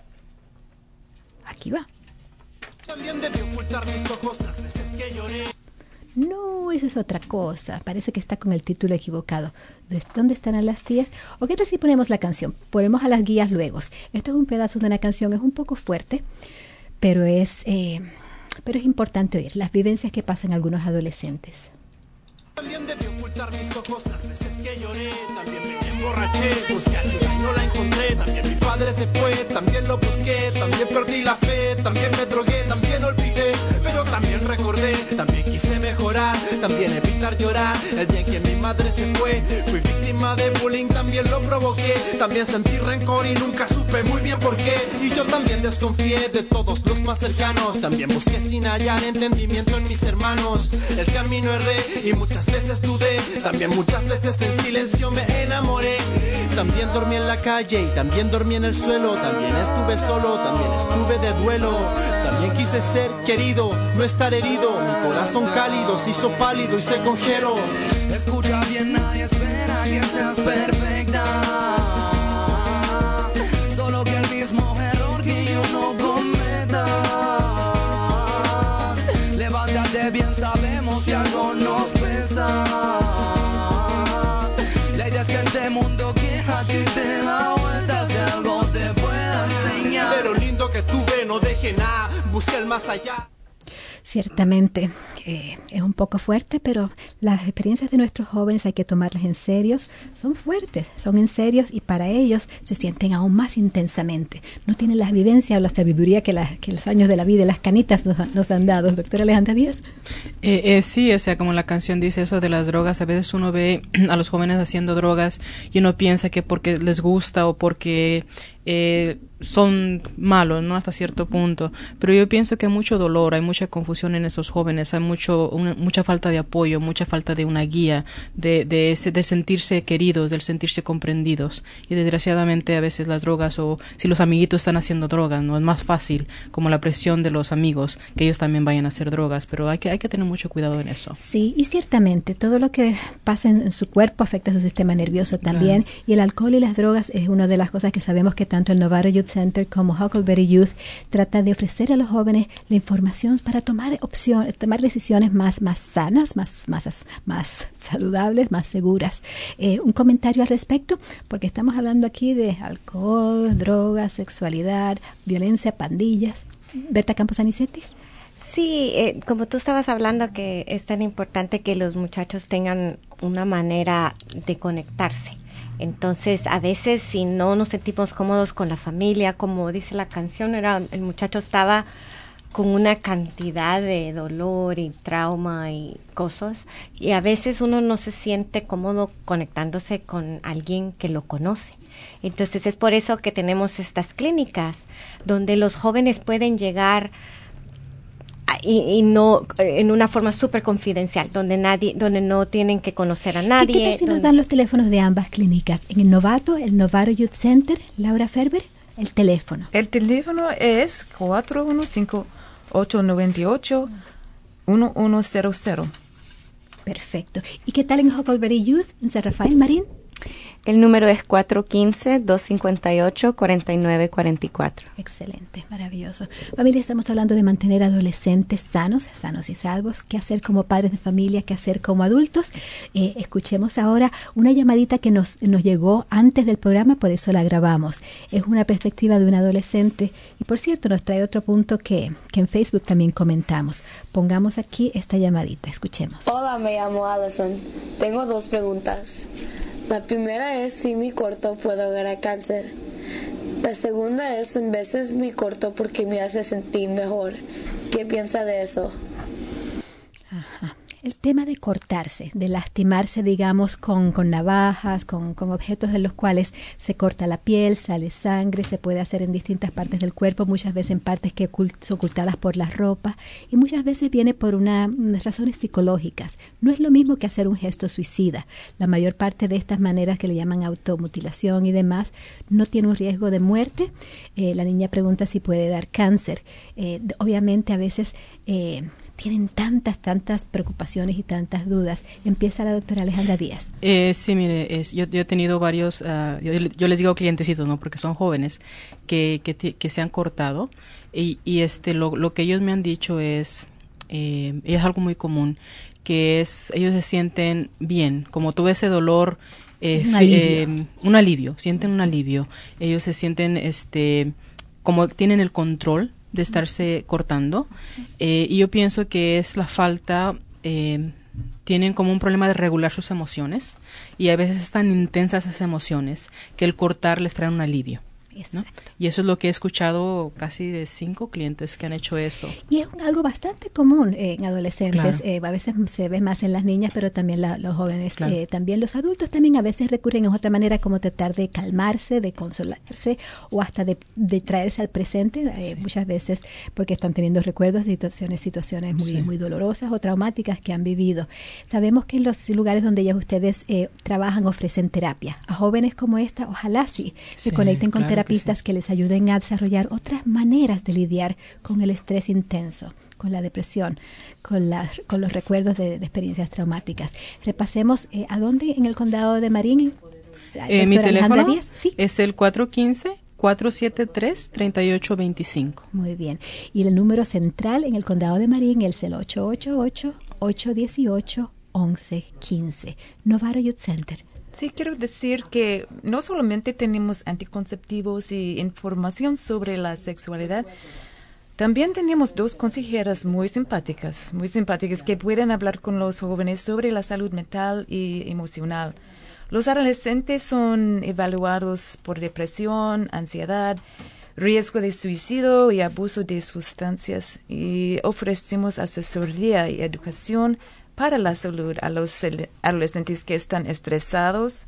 Aquí va. También debí ocultar mis ojos las veces que lloré. No, eso es otra cosa. Parece que está con el título equivocado. ¿Dónde estarán las tías? ¿O qué tal si ponemos la canción? Ponemos a las guías luego. Esto es un pedazo de una canción, es un poco fuerte, pero es, eh, pero es importante oír las vivencias que pasan algunos adolescentes. También debí ocultar ocultar mis ojos las veces que lloré. También me emborraché, busqué ayuda y no la encontré. También mi padre se fue, también lo busqué. También perdí la fe, también me drogué, también olvidé. Pero también recordé, también quise mejorar, también evitar llorar. El día en que mi madre se fue, fui víctima de bullying, también lo provoqué. También sentí rencor y nunca supe muy bien por qué. Y yo también desconfié de todos los más cercanos. También busqué sin hallar entendimiento en mis hermanos. El camino erré y muchas veces dudé. También muchas veces en silencio me enamoré. También dormí en la calle y también dormí en el suelo. También estuve solo, también estuve de duelo. También quise ser querido, no estar herido. Mi corazón cálido se hizo pálido y se congeló. Escucha bien, nadie espera que seas perfecta. Solo que el mismo error que yo no cometa. Levántate bien, sabemos que algo nos pesa. La idea es que este mundo que a ti te da vueltas, de algo te pueda enseñar. Pero lindo que tuve, no dejé nada, busqué el más allá. Ciertamente, eh, es un poco fuerte, pero las experiencias de nuestros jóvenes hay que tomarlas en serio. Son fuertes, son en serio y para ellos se sienten aún más intensamente. No tienen la vivencia o la sabiduría que, la, que los años de la vida y las canitas nos, nos han dado. Doctora Alejandra Díaz. Eh, eh, sí, o sea, como la canción dice eso de las drogas, a veces uno ve a los jóvenes haciendo drogas y uno piensa que porque les gusta o porque eh, son malos, ¿no? Hasta cierto punto. Pero yo pienso que hay mucho dolor, hay mucha confusión en esos jóvenes, hay mucho una, mucha falta de apoyo, mucha falta de una guía, de, de, ese, de sentirse queridos, del sentirse comprendidos. Y desgraciadamente a veces las drogas, o si los amiguitos están haciendo drogas, no es más fácil, como la presión de los amigos, que ellos también vayan a hacer drogas. Pero hay que, hay que tener mucho cuidado en eso. Sí, y ciertamente todo lo que pasa en, en su cuerpo afecta a su sistema nervioso también. Claro. Y el alcohol y las drogas es una de las cosas que sabemos que tanto el Novato Youth Center como Huckleberry Youth trata de ofrecer a los jóvenes la información para tomar opciones, tomar decisiones más, más sanas, más, más, más saludables, más seguras. Eh, un comentario al respecto, porque estamos hablando aquí de alcohol, drogas, sexualidad, violencia, pandillas. Berta Campos Anicetis. Sí, eh, como tú estabas hablando que es tan importante que los muchachos tengan una manera de conectarse. Entonces, a veces si no nos sentimos cómodos con la familia, como dice la canción, era el muchacho estaba con una cantidad de dolor y trauma y cosas, y a veces uno no se siente cómodo conectándose con alguien que lo conoce. Entonces, es por eso que tenemos estas clínicas donde los jóvenes pueden llegar Y, y no en una forma súper confidencial, donde nadie, donde no tienen que conocer a nadie. ¿Y qué tal si nos dan los teléfonos de ambas clínicas? En el Novato, el Novato Youth Center, Laura Ferber, el teléfono. El teléfono es cuatro uno cinco, ocho nueve ocho, uno uno cero cero. Perfecto. ¿Y qué tal en Huckleberry Youth, en San Rafael, Marín? El número es cuatro uno cinco, dos cinco ocho, cuatro nueve cuatro cuatro. Excelente, maravilloso. Familia, estamos hablando de mantener adolescentes sanos, sanos y salvos. ¿Qué hacer como padres de familia? ¿Qué hacer como adultos? Eh, escuchemos ahora una llamadita que nos, nos llegó antes del programa, por eso la grabamos. Es una perspectiva de un adolescente y, por cierto, nos trae otro punto que, que en Facebook también comentamos. Pongamos aquí esta llamadita, escuchemos. Hola, me llamo Allison. Tengo dos preguntas. La primera es si mi corto puede agarrar cáncer. La segunda es en veces mi corto porque me hace sentir mejor. ¿Qué piensa de eso? Ajá. El tema de cortarse, de lastimarse, digamos, con, con navajas, con, con objetos en los cuales se corta la piel, sale sangre, se puede hacer en distintas partes del cuerpo, muchas veces en partes que ocult- son ocultadas por la ropa, y muchas veces viene por una, unas razones psicológicas. No es lo mismo que hacer un gesto suicida. La mayor parte de estas maneras que le llaman automutilación y demás no tiene un riesgo de muerte. Eh, la niña pregunta si puede dar cáncer. Eh, obviamente a veces eh, tienen tantas, tantas preocupaciones y tantas dudas. Empieza la doctora Alejandra Díaz. Eh, sí, mire, es, yo, yo he tenido varios, uh, yo, yo les digo clientecitos, ¿no? Porque son jóvenes que, que, que se han cortado y, y este lo, lo que ellos me han dicho es, eh, es algo muy común, que es, ellos se sienten bien, como tuve ese dolor, eh, un, alivio. Eh, un alivio, sienten un alivio. Ellos se sienten, este, como tienen el control de estarse cortando, eh, y yo pienso que es la falta eh, tienen como un problema de regular sus emociones y a veces es tan intensas esas emociones que el cortar les trae un alivio, ¿no? Y eso es lo que he escuchado casi de cinco clientes que han hecho eso. Y es un, algo bastante común eh, en adolescentes. Claro. Eh, a veces se ve más en las niñas, pero también la, los jóvenes. Claro. Eh, también los adultos también a veces recurren a otra manera como tratar de calmarse, de consolarse o hasta de, de traerse al presente, eh, sí. muchas veces porque están teniendo recuerdos de situaciones, situaciones muy, sí. muy dolorosas o traumáticas que han vivido. Sabemos que en los lugares donde ya ustedes eh, trabajan ofrecen terapia. A jóvenes como esta, ojalá sí, sí se conecten con claro terapistas que, sí. que les ayuden a desarrollar otras maneras de lidiar con el estrés intenso, con la depresión, con, la, con los recuerdos de, de experiencias traumáticas. Repasemos, eh, ¿a dónde en el condado de Marín? Eh, mi teléfono ¿Sí? es el cuatro uno cinco, cuatro siete tres, tres ocho dos cinco. Muy bien. Y el número central en el condado de Marín es el ocho ocho ocho, ocho uno ocho, once quince. Novaro Youth Center. Sí, quiero decir que no solamente tenemos anticonceptivos y información sobre la sexualidad, también tenemos dos consejeras muy simpáticas, muy simpáticas que pueden hablar con los jóvenes sobre la salud mental y emocional. Los adolescentes son evaluados por depresión, ansiedad, riesgo de suicidio y abuso de sustancias y ofrecemos asesoría y educación para la salud a los adolescentes que están estresados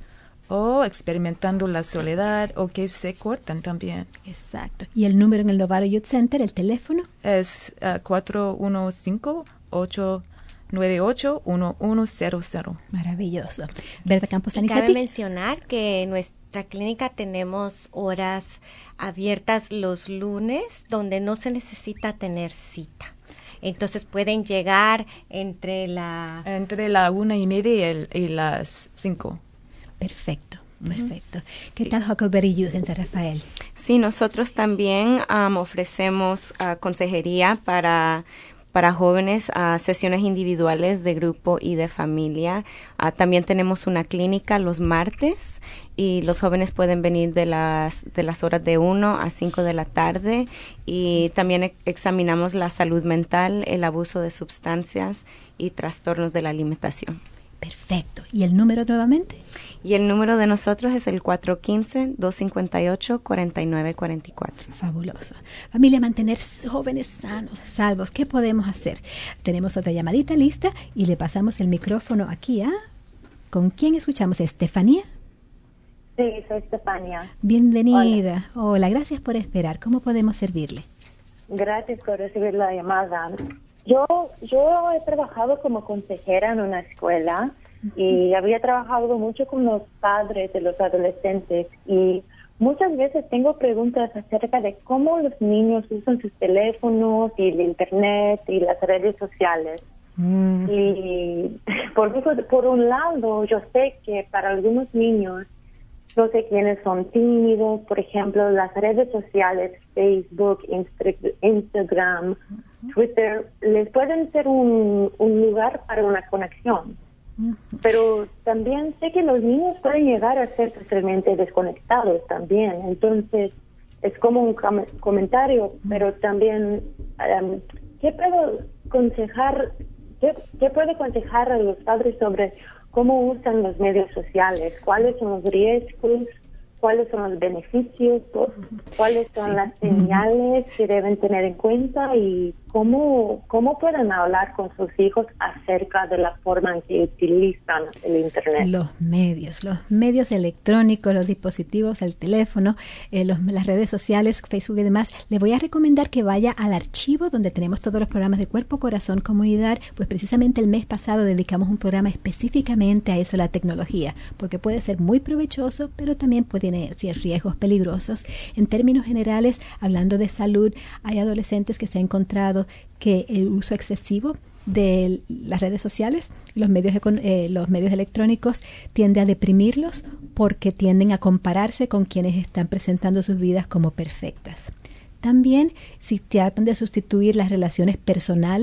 o experimentando la soledad o que se cortan también. Exacto. ¿Y el número en el Novaro Youth Center, el teléfono? Es uh, cuatro uno cinco, ocho nueve ocho, uno uno cero cero. Maravilloso. Berta Campos Anicetti. Cabe mencionar que en nuestra clínica tenemos horas abiertas los lunes donde no se necesita tener cita. Entonces pueden llegar entre la... Entre la una y media y, el, y las cinco. Perfecto, perfecto. Uh-huh. ¿Qué tal Huckleberry Youth en San Rafael? Sí, nosotros también um, ofrecemos uh, consejería para... para jóvenes, a uh, sesiones individuales de grupo y de familia. Uh, también tenemos una clínica los martes y los jóvenes pueden venir de las de las horas de uno a cinco de la tarde y también e- examinamos la salud mental, el abuso de sustancias y trastornos de la alimentación. Perfecto. ¿Y el número nuevamente? Y el número de nosotros es el cuatro uno cinco, dos cinco ocho, cuatro nueve cuatro cuatro. Fabuloso. Familia, mantener jóvenes sanos, salvos. ¿Qué podemos hacer? Tenemos otra llamadita lista y le pasamos el micrófono aquí a... ¿Con quién escuchamos? ¿Estefanía? Sí, soy Estefania. Bienvenida. Hola. Hola, gracias por esperar. ¿Cómo podemos servirle? Gracias por recibir la llamada. Yo, yo he trabajado como consejera en una escuela y había trabajado mucho con los padres de los adolescentes y muchas veces tengo preguntas acerca de cómo los niños usan sus teléfonos y el internet y las redes sociales. Mm. Y por, por un lado, yo sé que para algunos niños, no sé quiénes son tímidos, por ejemplo, las redes sociales, Facebook, Insta- Instagram, Twitter, les pueden ser un, un lugar para una conexión. Pero también sé que los niños pueden llegar a ser totalmente desconectados también. Entonces, es como un com- comentario, pero también, um, ¿qué puedo aconsejar, qué, qué puedo aconsejar a los padres sobre cómo usan los medios sociales? ¿Cuáles son los riesgos? ¿Cuáles son los beneficios? ¿Cuáles son sí. las señales que deben tener en cuenta? Y cómo, cómo pueden hablar con sus hijos acerca de la forma en que utilizan el Internet. Los medios, los medios electrónicos, los dispositivos, el teléfono, eh, los, las redes sociales, Facebook y demás. Le voy a recomendar que vaya al archivo donde tenemos todos los programas de Cuerpo, Corazón, Comunidad. Pues precisamente el mes pasado dedicamos un programa específicamente a eso, la tecnología, porque puede ser muy provechoso, pero también puede tener ciertos riesgos peligrosos. En términos generales, hablando de salud, hay adolescentes que se han encontrado que el uso excesivo de las redes sociales, los medios, eh, los medios electrónicos tiende a deprimirlos porque tienden a compararse con quienes están presentando sus vidas como perfectas. También, si tratan de sustituir las relaciones personales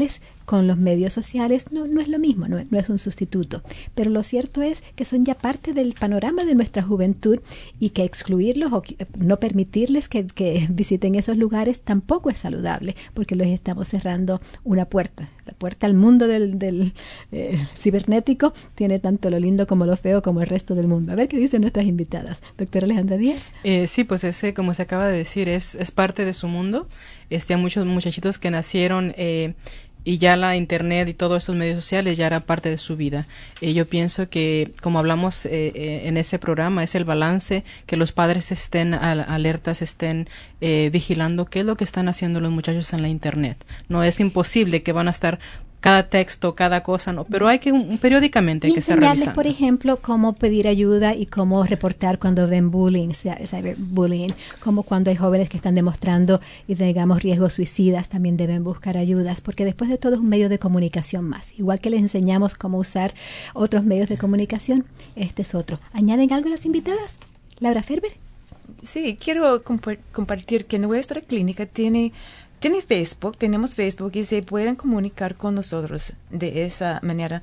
con los medios sociales no, no es lo mismo, no, no es un sustituto. Pero lo cierto es que son ya parte del panorama de nuestra juventud y que excluirlos o no permitirles que, que visiten esos lugares tampoco es saludable, porque les estamos cerrando una puerta. La puerta al mundo del, del eh, cibernético tiene tanto lo lindo como lo feo como el resto del mundo. A ver qué dicen nuestras invitadas. Doctora Alejandra Díaz. Eh, sí, pues ese, como se acaba de decir, es, es parte de su mundo. Este, hay muchos muchachitos que nacieron eh, y ya la internet y todos estos medios sociales ya era parte de su vida. Eh, yo pienso que, como hablamos eh, eh, en ese programa, es el balance, que los padres estén al, alertas, estén eh, vigilando qué es lo que están haciendo los muchachos en la internet. No es imposible que van a estar cada texto, cada cosa, no, pero hay que un, periódicamente hay que estar revisando. Por ejemplo, cómo pedir ayuda y cómo reportar cuando ven bullying, cyberbullying, como cuando hay jóvenes que están demostrando y digamos riesgos suicidas, también deben buscar ayudas, porque después de todo es un medio de comunicación más. Igual que les enseñamos cómo usar otros medios de comunicación, este es otro. ¿Añaden algo las invitadas? Laura Ferber. Sí, quiero comp- compartir que nuestra clínica tiene Tiene Facebook, tenemos Facebook y se pueden comunicar con nosotros de esa manera.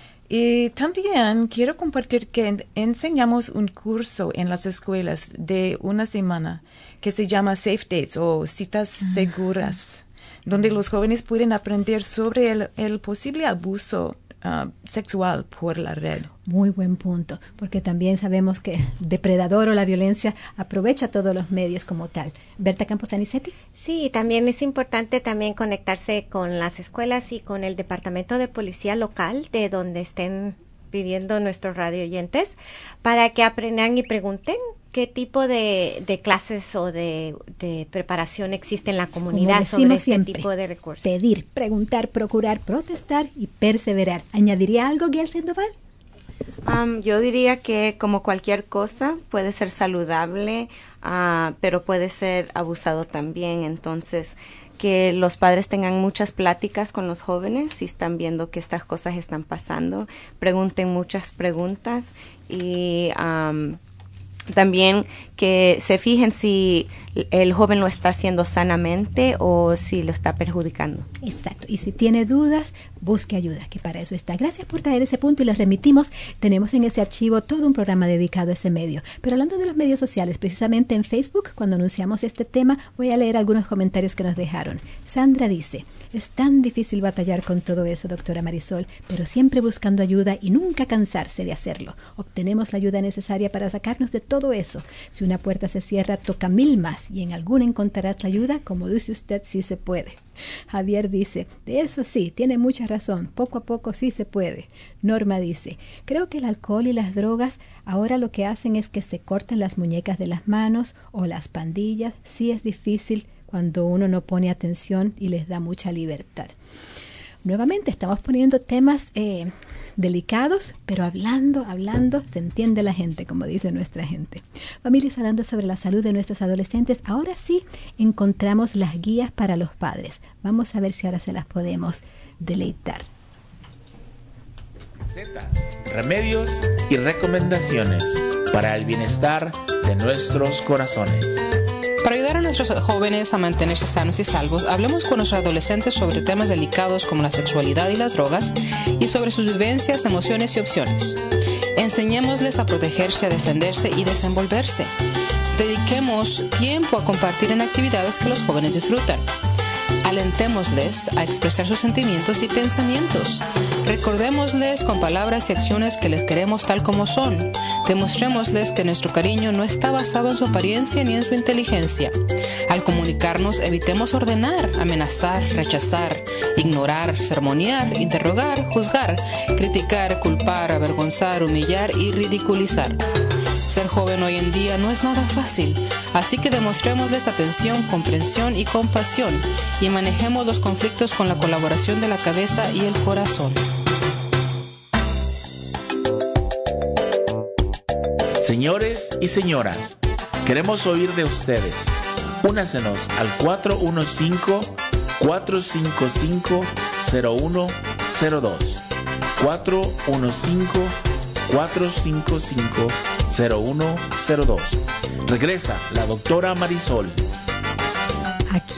Y también quiero compartir que en, enseñamos un curso en las escuelas de una semana que se llama Safe Dates o citas uh-huh. seguras, donde los jóvenes pueden aprender sobre el, el posible abuso uh, sexual por la red. Muy buen punto, porque también sabemos que el depredador o la violencia aprovecha todos los medios como tal. Berta Campos Anicetti. Sí, también es importante también conectarse con las escuelas y con el departamento de policía local de donde estén viviendo nuestros radio oyentes para que aprendan y pregunten qué tipo de, de clases o de, de preparación existe en la comunidad sobre este siempre, tipo de recursos. Pedir, preguntar, procurar, protestar y perseverar. ¿Añadiría algo, Gail Sandoval? Um, yo diría que como cualquier cosa puede ser saludable, uh, pero puede ser abusado también. Entonces, que los padres tengan muchas pláticas con los jóvenes si están viendo que estas cosas están pasando. Pregunten muchas preguntas y um, también que se fijen si el joven lo está haciendo sanamente o si lo está perjudicando. Exacto. Y si tiene dudas, busque ayuda, que para eso está. Gracias por traer ese punto y les remitimos. Tenemos en ese archivo todo un programa dedicado a ese medio. Pero hablando de los medios sociales, precisamente en Facebook, cuando anunciamos este tema, voy a leer algunos comentarios que nos dejaron. Sandra dice, es tan difícil batallar con todo eso, doctora Marisol, pero siempre buscando ayuda y nunca cansarse de hacerlo. Obtenemos la ayuda necesaria para sacarnos de todo eso. Si una puerta se cierra, toca mil más y en alguna encontrarás la ayuda, como dice usted, sí se puede. Javier dice, de eso sí, tiene mucha razón, poco a poco sí se puede. Norma dice, creo que el alcohol y las drogas ahora lo que hacen es que se corten las muñecas de las manos o las pandillas, sí es difícil cuando uno no pone atención y les da mucha libertad. Nuevamente estamos poniendo temas eh, delicados, pero hablando, hablando, se entiende la gente, como dice nuestra gente. Familias, hablando sobre la salud de nuestros adolescentes, ahora sí encontramos las guías para los padres. Vamos a ver si ahora se las podemos deleitar. Recetas, remedios y recomendaciones para el bienestar de nuestros corazones. Para ayudar a nuestros jóvenes a mantenerse sanos y salvos, hablemos con nuestros adolescentes sobre temas delicados como la sexualidad y las drogas y sobre sus vivencias, emociones y opciones. Enseñémosles a protegerse, a defenderse y desenvolverse. Dediquemos tiempo a compartir en actividades que los jóvenes disfrutan. Alentémosles a expresar sus sentimientos y pensamientos. Recordémosles con palabras y acciones que les queremos tal como son. Demostrémosles que nuestro cariño no está basado en su apariencia ni en su inteligencia. Al comunicarnos, evitemos ordenar, amenazar, rechazar, ignorar, sermonear, interrogar, juzgar, criticar, culpar, avergonzar, humillar y ridiculizar. Ser joven hoy en día no es nada fácil, así que demostrémosles atención, comprensión y compasión y manejemos los conflictos con la colaboración de la cabeza y el corazón. Señores y señoras, queremos oír de ustedes. Únasenos al cuatro uno cinco, cuatro cinco cinco, cero uno cero dos. cuatro uno cinco, cuatro cinco cinco, cero uno cero dos. Regresa la doctora Marisol. Aquí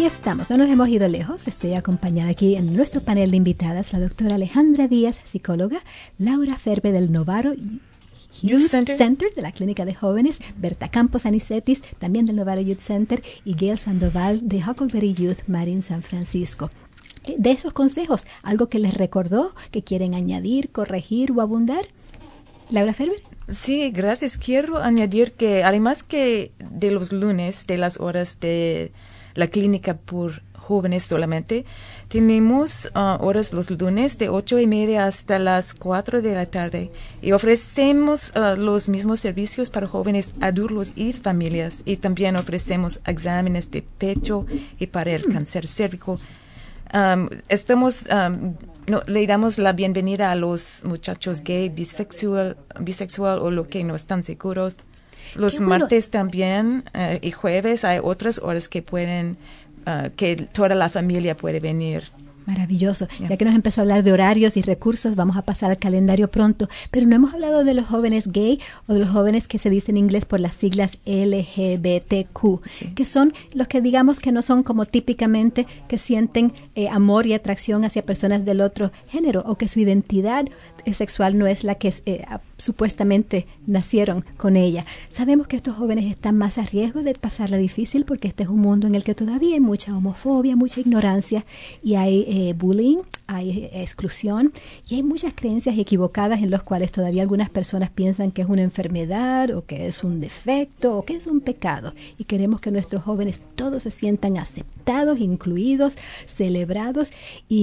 aquí estamos, no nos hemos ido lejos. Estoy acompañada aquí en nuestro panel de invitadas, la doctora Alejandra Díaz, psicóloga, Laura Ferber del Novaro Youth Center. Center de la Clínica de Jóvenes, Berta Campos Anicetis, también del Novaro Youth Center, y Gail Sandoval de Huckleberry Youth Marin San Francisco. De esos consejos, algo que les recordó, que quieren añadir, corregir o abundar. Laura Ferber. Sí, gracias. Quiero añadir que además que de los lunes, de las horas de la clínica por jóvenes solamente, tenemos uh, horas los lunes de ocho y media hasta las cuatro de la tarde y ofrecemos uh, los mismos servicios para jóvenes adultos y familias, y también ofrecemos exámenes de pecho y para el cáncer cérvico. Um, estamos, um, no, le damos la bienvenida a los muchachos gay, bisexual, bisexual o lo que no están seguros. Los Qué bueno. martes también uh, y jueves hay otras horas que pueden, uh, que toda la familia puede venir. Maravilloso. Ya que nos empezó a hablar de horarios y recursos, vamos a pasar al calendario pronto, pero no hemos hablado de los jóvenes gay o de los jóvenes que se dice en inglés por las siglas L G B T Q, sí. que son los que digamos que no son como típicamente que sienten eh, amor y atracción hacia personas del otro género, o que su identidad sexual no es la que eh, supuestamente nacieron con ella. Sabemos que estos jóvenes están más a riesgo de pasarla difícil porque este es un mundo en el que todavía hay mucha homofobia, mucha ignorancia, y hay eh, bullying, hay exclusión, y hay muchas creencias equivocadas en las cuales todavía algunas personas piensan que es una enfermedad o que es un defecto o que es un pecado, y queremos que nuestros jóvenes todos se sientan aceptados, incluidos, celebrados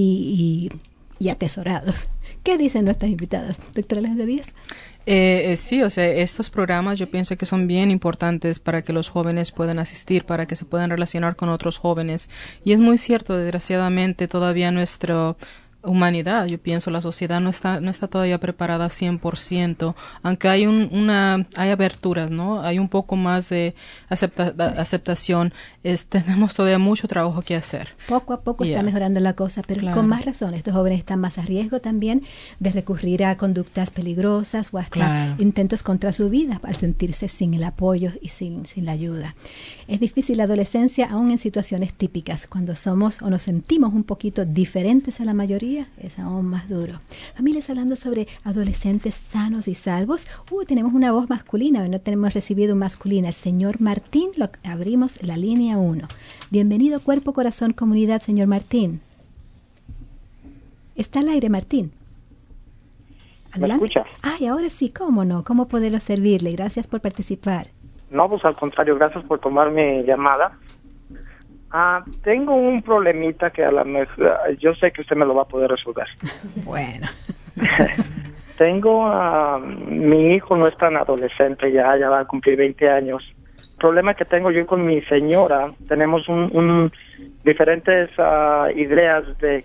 y, y, y atesorados. ¿Qué dicen nuestras invitadas? Doctora Alejandra Díaz. Eh, eh, sí, o sea, estos programas yo pienso que son bien importantes para que los jóvenes puedan asistir, para que se puedan relacionar con otros jóvenes. Y es muy cierto, desgraciadamente, todavía nuestro humanidad, yo pienso, la sociedad no está no está todavía preparada cien por ciento, aunque hay un, una hay aberturas, ¿no? Hay un poco más de acepta, aceptación. Es, tenemos todavía mucho trabajo que hacer. Poco a poco yeah. está mejorando la cosa, pero claro. con más razón, estos jóvenes están más a riesgo también de recurrir a conductas peligrosas o hasta claro. intentos contra su vida al sentirse sin el apoyo y sin, sin la ayuda. Es difícil la adolescencia aún en situaciones típicas. Cuando somos o nos sentimos un poquito diferentes a la mayoría, es aún más duro. Familias, hablando sobre adolescentes sanos y salvos. Uh, tenemos una voz masculina, hoy no tenemos recibido masculina. El señor Martín, lo, abrimos la línea uno. Bienvenido, Cuerpo, Corazón, Comunidad, señor Martín. Está al aire, Martín. Adelante. ¿Me escucha? Ay, ahora sí, cómo no, cómo poderlo servirle. Gracias por participar. No, pues al contrario, gracias por tomar mi llamada. Ah, tengo un problemita que a la mejor, yo sé que usted me lo va a poder resolver. Bueno. Tengo a uh, mi hijo, no es tan adolescente, ya, ya va a cumplir veinte años. El problema que tengo yo con mi señora, tenemos un, un diferentes uh, ideas de,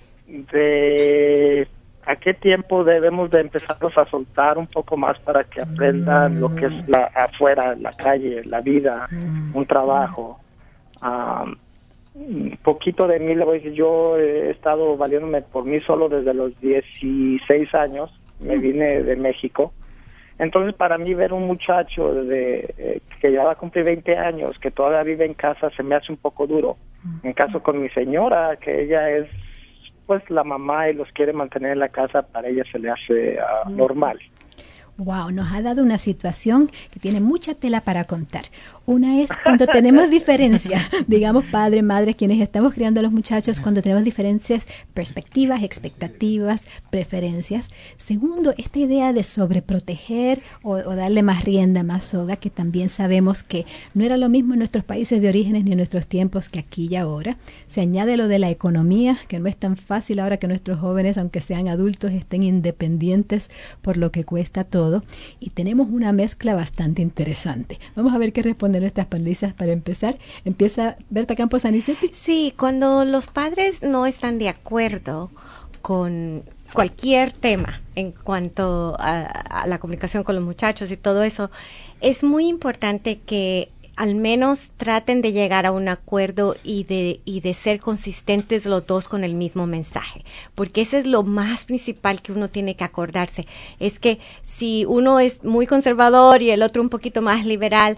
de a qué tiempo debemos de empezarlos a soltar un poco más para que aprendan lo que es la afuera, la calle, la vida, un trabajo. Um, Un poquito de mí, le voy a decir, yo he estado valiéndome por mí solo desde los dieciséis años, me vine de México. Entonces, para mí ver un muchacho de eh, que ya va a cumplir veinte años, que todavía vive en casa, se me hace un poco duro. En caso con mi señora, que ella es pues la mamá y los quiere mantener en la casa, para ella se le hace uh, normal. Wow, nos ha dado una situación que tiene mucha tela para contar. Una es cuando tenemos diferencias, digamos padre, madre, quienes estamos criando a los muchachos, cuando tenemos diferencias, perspectivas, expectativas, preferencias. Segundo, esta idea de sobreproteger o, o darle más rienda, más soga, que también sabemos que no era lo mismo en nuestros países de orígenes ni en nuestros tiempos que aquí y ahora. Se añade lo de la economía, que no es tan fácil ahora que nuestros jóvenes, aunque sean adultos, estén independientes por lo que cuesta todo. Y tenemos una mezcla bastante interesante. Vamos a ver qué responden nuestras panelistas para empezar. Empieza Berta Campos Anicetti. Sí, cuando los padres no están de acuerdo con cualquier tema en cuanto a, a la comunicación con los muchachos y todo eso, es muy importante que al menos traten de llegar a un acuerdo y de y de ser consistentes los dos con el mismo mensaje, porque ese es lo más principal que uno tiene que acordarse, es que si uno es muy conservador y el otro un poquito más liberal,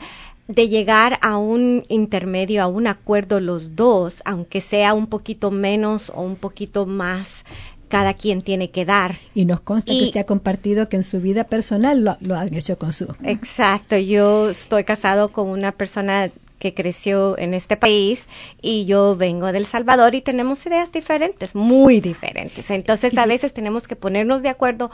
de llegar a un intermedio, a un acuerdo los dos, aunque sea un poquito menos o un poquito más, cada quien tiene que dar. Y nos consta y, que usted ha compartido que en su vida personal lo, lo han hecho con su... Exacto, yo estoy casado con una persona que creció en este país y yo vengo de El Salvador y tenemos ideas diferentes, muy diferentes. Entonces a veces tenemos que ponernos de acuerdo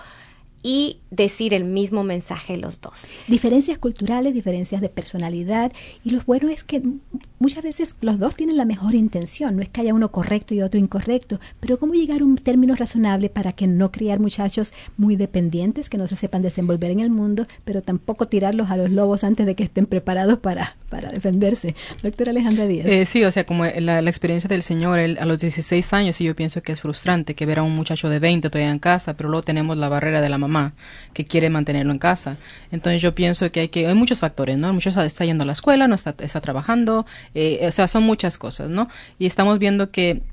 y decir el mismo mensaje los dos. Diferencias culturales, diferencias de personalidad, y lo bueno es que muchas veces los dos tienen la mejor intención, no es que haya uno correcto y otro incorrecto, pero cómo llegar a un término razonable para que no criar muchachos muy dependientes, que no se sepan desenvolver en el mundo, pero tampoco tirarlos a los lobos antes de que estén preparados para, para defenderse. Doctora Alejandra Díaz. Eh, sí, o sea, como la, la experiencia del señor, él, a los dieciséis años, y yo pienso que es frustrante que ver a un muchacho de veinte todavía en casa, pero luego tenemos la barrera de la mamá que quiere mantenerlo en casa. Entonces yo pienso que hay que hay muchos factores, ¿no? Muchos está yendo a la escuela, no está, está trabajando, eh, o sea, son muchas cosas, ¿no? Y estamos viendo que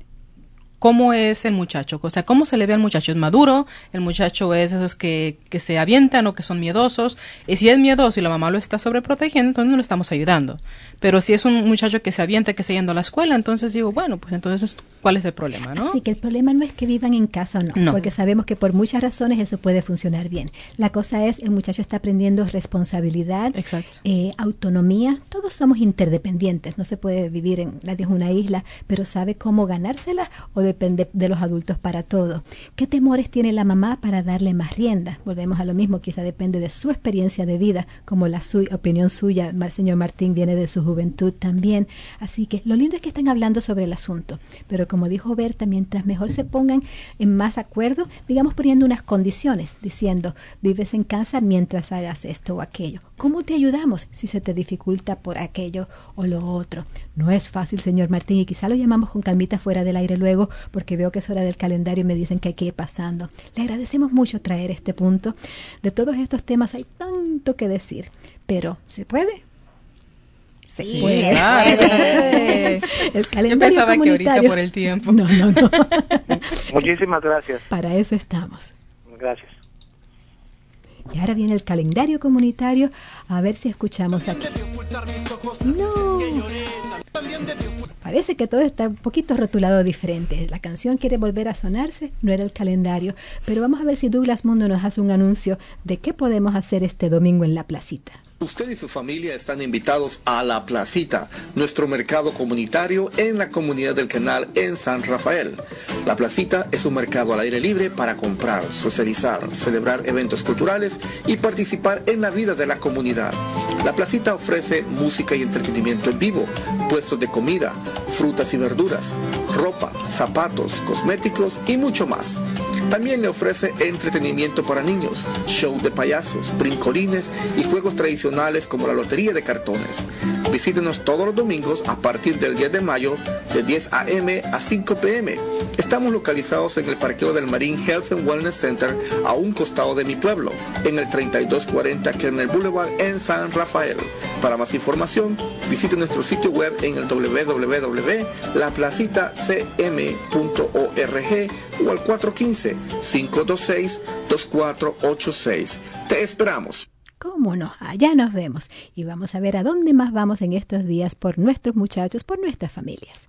cómo es el muchacho, o sea, cómo se le ve al muchacho. ¿Es maduro? ¿El muchacho es esos que, que se avientan o que son miedosos? Y si es miedoso y la mamá lo está sobreprotegiendo, entonces no lo estamos ayudando. Pero si es un muchacho que se avienta, que está yendo a la escuela, entonces digo, bueno, pues entonces, ¿cuál es el problema, no? Así que el problema no es que vivan en casa o no, no, porque sabemos que por muchas razones eso puede funcionar bien. La cosa es, el muchacho está aprendiendo responsabilidad, eh, autonomía. Todos somos interdependientes, no se puede vivir en, nadie es una isla, pero sabe cómo ganársela o depende de los adultos para todo. ¿Qué temores tiene la mamá para darle más rienda? Volvemos a lo mismo, quizá depende de su experiencia de vida, como la su opinión suya, el señor Martín viene de su juventud también. Así que lo lindo es que están hablando sobre el asunto, pero como dijo Berta, mientras mejor se pongan en más acuerdo, digamos poniendo unas condiciones, diciendo, vives en casa mientras hagas esto o aquello. ¿Cómo te ayudamos si se te dificulta por aquello o lo otro? No es fácil, señor Martín, y quizá lo llamamos con calmita fuera del aire luego, porque veo que es hora del calendario y me dicen que hay que ir pasando. Le agradecemos mucho traer este punto. De todos estos temas hay tanto que decir, pero ¿se puede? Se sí, puede. Claro. Se puede. El calendario Yo pensaba comunitario. Que ahorita por el tiempo. No, no, no. Muchísimas gracias. Para eso estamos. Gracias. Y ahora viene el calendario comunitario, a ver si escuchamos aquí. No. Parece que todo está un poquito rotulado diferente. La canción quiere volver a sonarse, no era el calendario. Pero vamos a ver si Douglas Mundo nos hace un anuncio de qué podemos hacer este domingo en la placita. Usted y su familia están invitados a La Placita, nuestro mercado comunitario en la comunidad del Canal en San Rafael. La Placita es un mercado al aire libre para comprar, socializar, celebrar eventos culturales y participar en la vida de la comunidad. La Placita ofrece música y entretenimiento en vivo, puestos de comida, frutas y verduras, ropa, zapatos, cosméticos y mucho más. También le ofrece entretenimiento para niños, show de payasos, brincolines y juegos tradicionales como la lotería de cartones. Visítenos todos los domingos a partir del diez de mayo de diez a eme a cinco pe eme. Estamos localizados en el parqueo del Marine Health and Wellness Center a un costado de mi pueblo, en el treinta y dos cuarenta Kernel Boulevard en San Rafael. Para más información, visite nuestro sitio web en el doble u doble u doble u punto la placita c m punto org o al cuatro uno cinco, cinco dos seis, dos cuatro ocho seis. Te esperamos. ¿Cómo no? Allá nos vemos. Y vamos a ver a dónde más vamos en estos días por nuestros muchachos, por nuestras familias.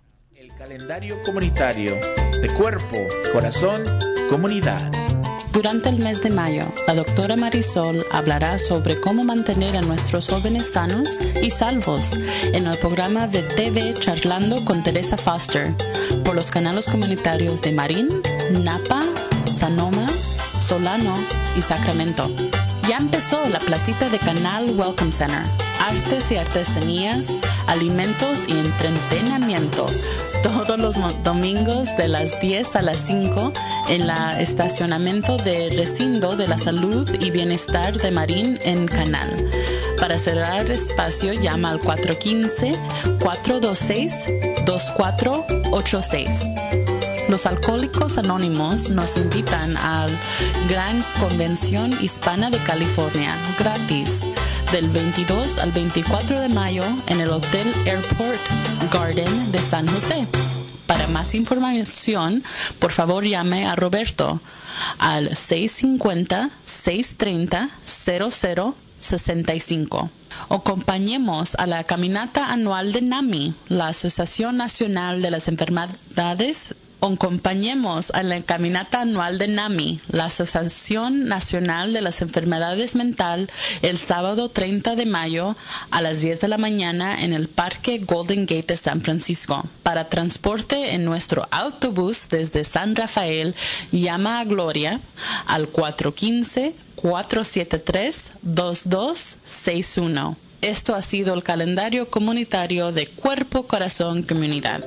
El calendario comunitario de cuerpo, corazón, comunidad. Durante el mes de mayo, la doctora Marisol hablará sobre cómo mantener a nuestros jóvenes sanos y salvos en el programa de T V Charlando con Teresa Foster por los canales comunitarios de Marín, Napa, Sonoma, Solano y Sacramento. Ya empezó la placita de Canal Welcome Center. Artes y artesanías, alimentos y entretenimiento. Todos los domingos de las diez a las cinco en el estacionamiento de Recinto de la Salud y Bienestar de Marín en Canal. Para cerrar espacio, llama al cuatro uno cinco, cuatro dos seis, dos cuatro ocho seis. Los Alcohólicos Anónimos nos invitan a la Gran Convención Hispana de California, gratis, del veintidós al veinticuatro de mayo en el Hotel Airport Garden de San José. Para más información, por favor llame a Roberto al seis cinco cero, seis tres cero, cero cero seis cinco. Acompañemos a la caminata anual de NAMI, la Asociación Nacional de las Enfermedades. Acompañemos a la caminata anual de NAMI, la Asociación Nacional de las Enfermedades Mental, el sábado treinta de mayo a las diez de la mañana en el Parque Golden Gate de San Francisco. Para transporte en nuestro autobús desde San Rafael, llama a Gloria al cuatro uno cinco, cuatro siete tres, dos dos seis uno. Esto ha sido el calendario comunitario de Cuerpo, Corazón, Comunidad.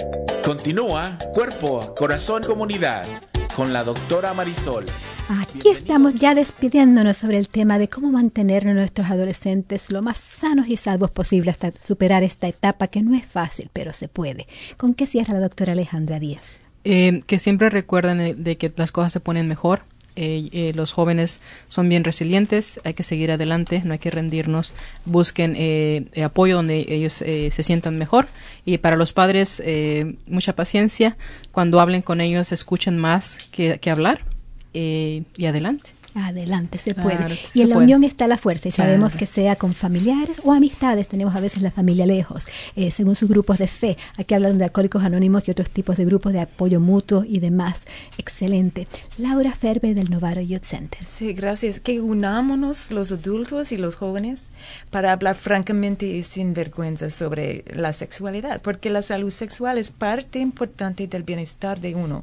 Continúa Cuerpo, Corazón, Comunidad con la doctora Marisol. Aquí estamos ya despidiéndonos sobre el tema de cómo mantener a nuestros adolescentes lo más sanos y salvos posible hasta superar esta etapa que no es fácil, pero se puede. ¿Con qué cierra la doctora Alejandra Díaz? Eh, que siempre recuerden de, de que las cosas se ponen mejor. Eh, eh, los jóvenes son bien resilientes, hay que seguir adelante, no hay que rendirnos, busquen eh, eh, apoyo donde ellos eh, se sientan mejor. Y para los padres, eh, mucha paciencia, cuando hablen con ellos escuchen más que, que hablar eh, y adelante. Adelante, se Claro, puede. se Y en la puede. unión está la fuerza y Claro. sabemos que sea con familiares o amistades, tenemos a veces la familia lejos, eh, según sus grupos de fe. Aquí hablan de Alcohólicos Anónimos y otros tipos de grupos de apoyo mutuo y demás. Excelente. Laura Ferber del Novaro Youth Center. Sí, gracias. Que unámonos los adultos y los jóvenes para hablar francamente y sin vergüenza sobre la sexualidad, porque la salud sexual es parte importante del bienestar de uno.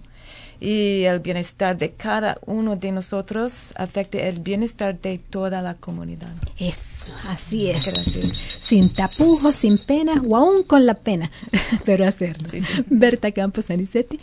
Y el bienestar de cada uno de nosotros afecta el bienestar de toda la comunidad. Eso, así es. Gracias. Sin tapujos, sin pena o aún con la pena, pero hacerlo. Sí, sí. Berta Campos Anicetti.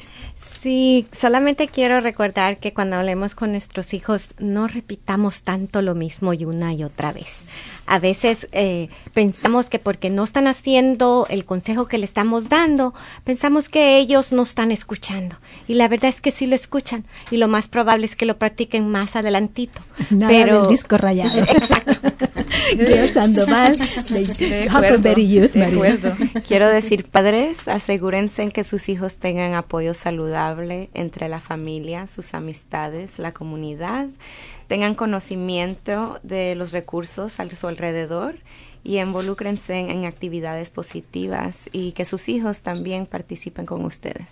Sí, solamente quiero recordar que cuando hablemos con nuestros hijos no repitamos tanto lo mismo y una y otra vez. A veces eh, pensamos que porque no están haciendo el consejo que le estamos dando, pensamos que ellos no están escuchando. Y la verdad es que sí lo escuchan y lo más probable es que lo practiquen más adelantito. Nada Pero del disco rayado. Exacto. Gail Sandoval de De acuerdo, Huckleberry Youth, de María. acuerdo. Quiero decir, padres, asegúrense que sus hijos tengan apoyo saludable entre la familia, sus amistades, la comunidad, tengan conocimiento de los recursos a su alrededor y involúcrense en, en actividades positivas y que sus hijos también participen con ustedes.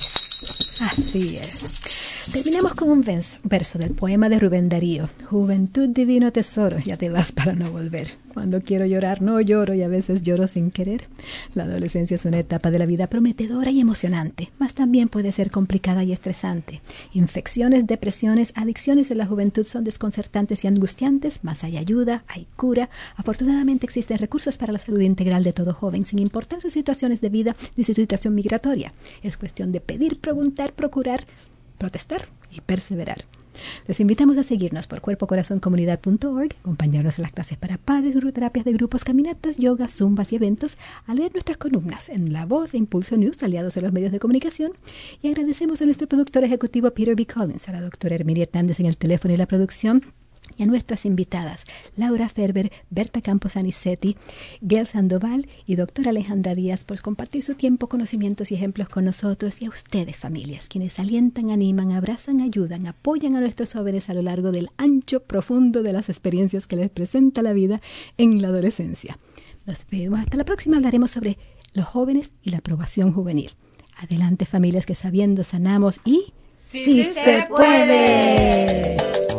Así es. Terminamos con un vers- verso del poema de Rubén Darío. Juventud, divino tesoro, ya te vas para no volver. Cuando quiero llorar no lloro y a veces lloro sin querer. La adolescencia es una etapa de la vida prometedora y emocionante, mas también puede ser complicada y estresante. Infecciones, depresiones, adicciones en la juventud son desconcertantes y angustiantes, mas hay ayuda, hay cura. Afortunadamente existen recursos para la salud integral de todo joven, sin importar sus situaciones de vida ni su situación migratoria. Es cuestión de pedir, preguntar, procurar, protestar y perseverar. Les invitamos a seguirnos por cuerpo corazón comunidad punto org, acompañarnos en las clases para padres, terapias de grupos, caminatas, yoga, zumbas y eventos, a leer nuestras columnas en La Voz e Impulso News, aliados a los medios de comunicación, y agradecemos a nuestro productor ejecutivo Peter B. Collins, a la doctora Herminia Hernández en el teléfono y la producción, y a nuestras invitadas Laura Ferber, Berta Campos Anicetti, Gail Sandoval y doctora Alejandra Díaz por compartir su tiempo, conocimientos y ejemplos con nosotros, y a ustedes, familias, quienes alientan, animan, abrazan, ayudan, apoyan a nuestros jóvenes a lo largo del ancho profundo de las experiencias que les presenta la vida en la adolescencia. Nos despedimos hasta la próxima. Hablaremos sobre los jóvenes y la aprobación juvenil. Adelante, familias, que sabiendo sanamos y ¡Sí, ¡sí sí se se puede!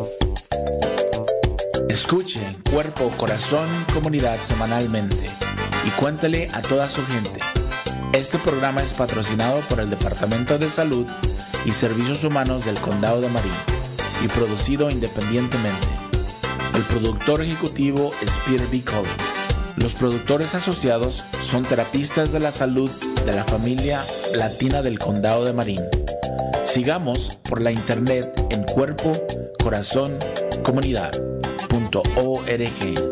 Escuche Cuerpo, Corazón, Comunidad semanalmente y cuéntele a toda su gente. Este programa es patrocinado por el Departamento de Salud y Servicios Humanos del Condado de Marin y producido independientemente. El productor ejecutivo es Peter B. Collins. Los productores asociados son terapistas de la salud de la familia latina del Condado de Marin. Sigamos por la internet en Cuerpo, Corazón, Comunidad. .org.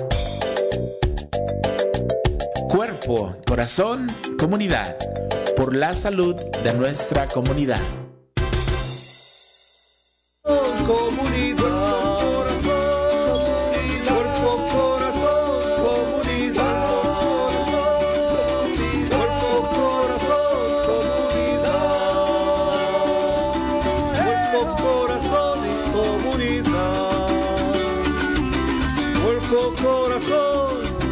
Cuerpo, corazón, comunidad, por la salud de nuestra comunidad. Comunidad, cuerpo, corazón, comunidad, cuerpo, corazón, comunidad, cuerpo, corazón y comunidad. Cuerpo, corazón,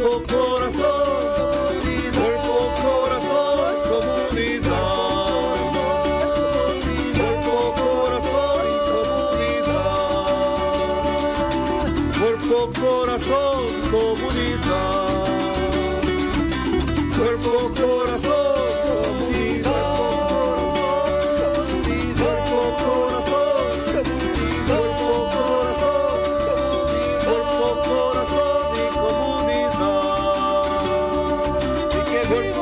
Cuerpo, corazón, cuerpo, corazón, comunidad. Cuerpo, corazón y comunidad. Cuerpo, corazón, comunidad. Cuerpo, corazón, comunidad. Cuerpo, corazón, cuerpo, corazón, cuerpo, corazón y comunidad. Y que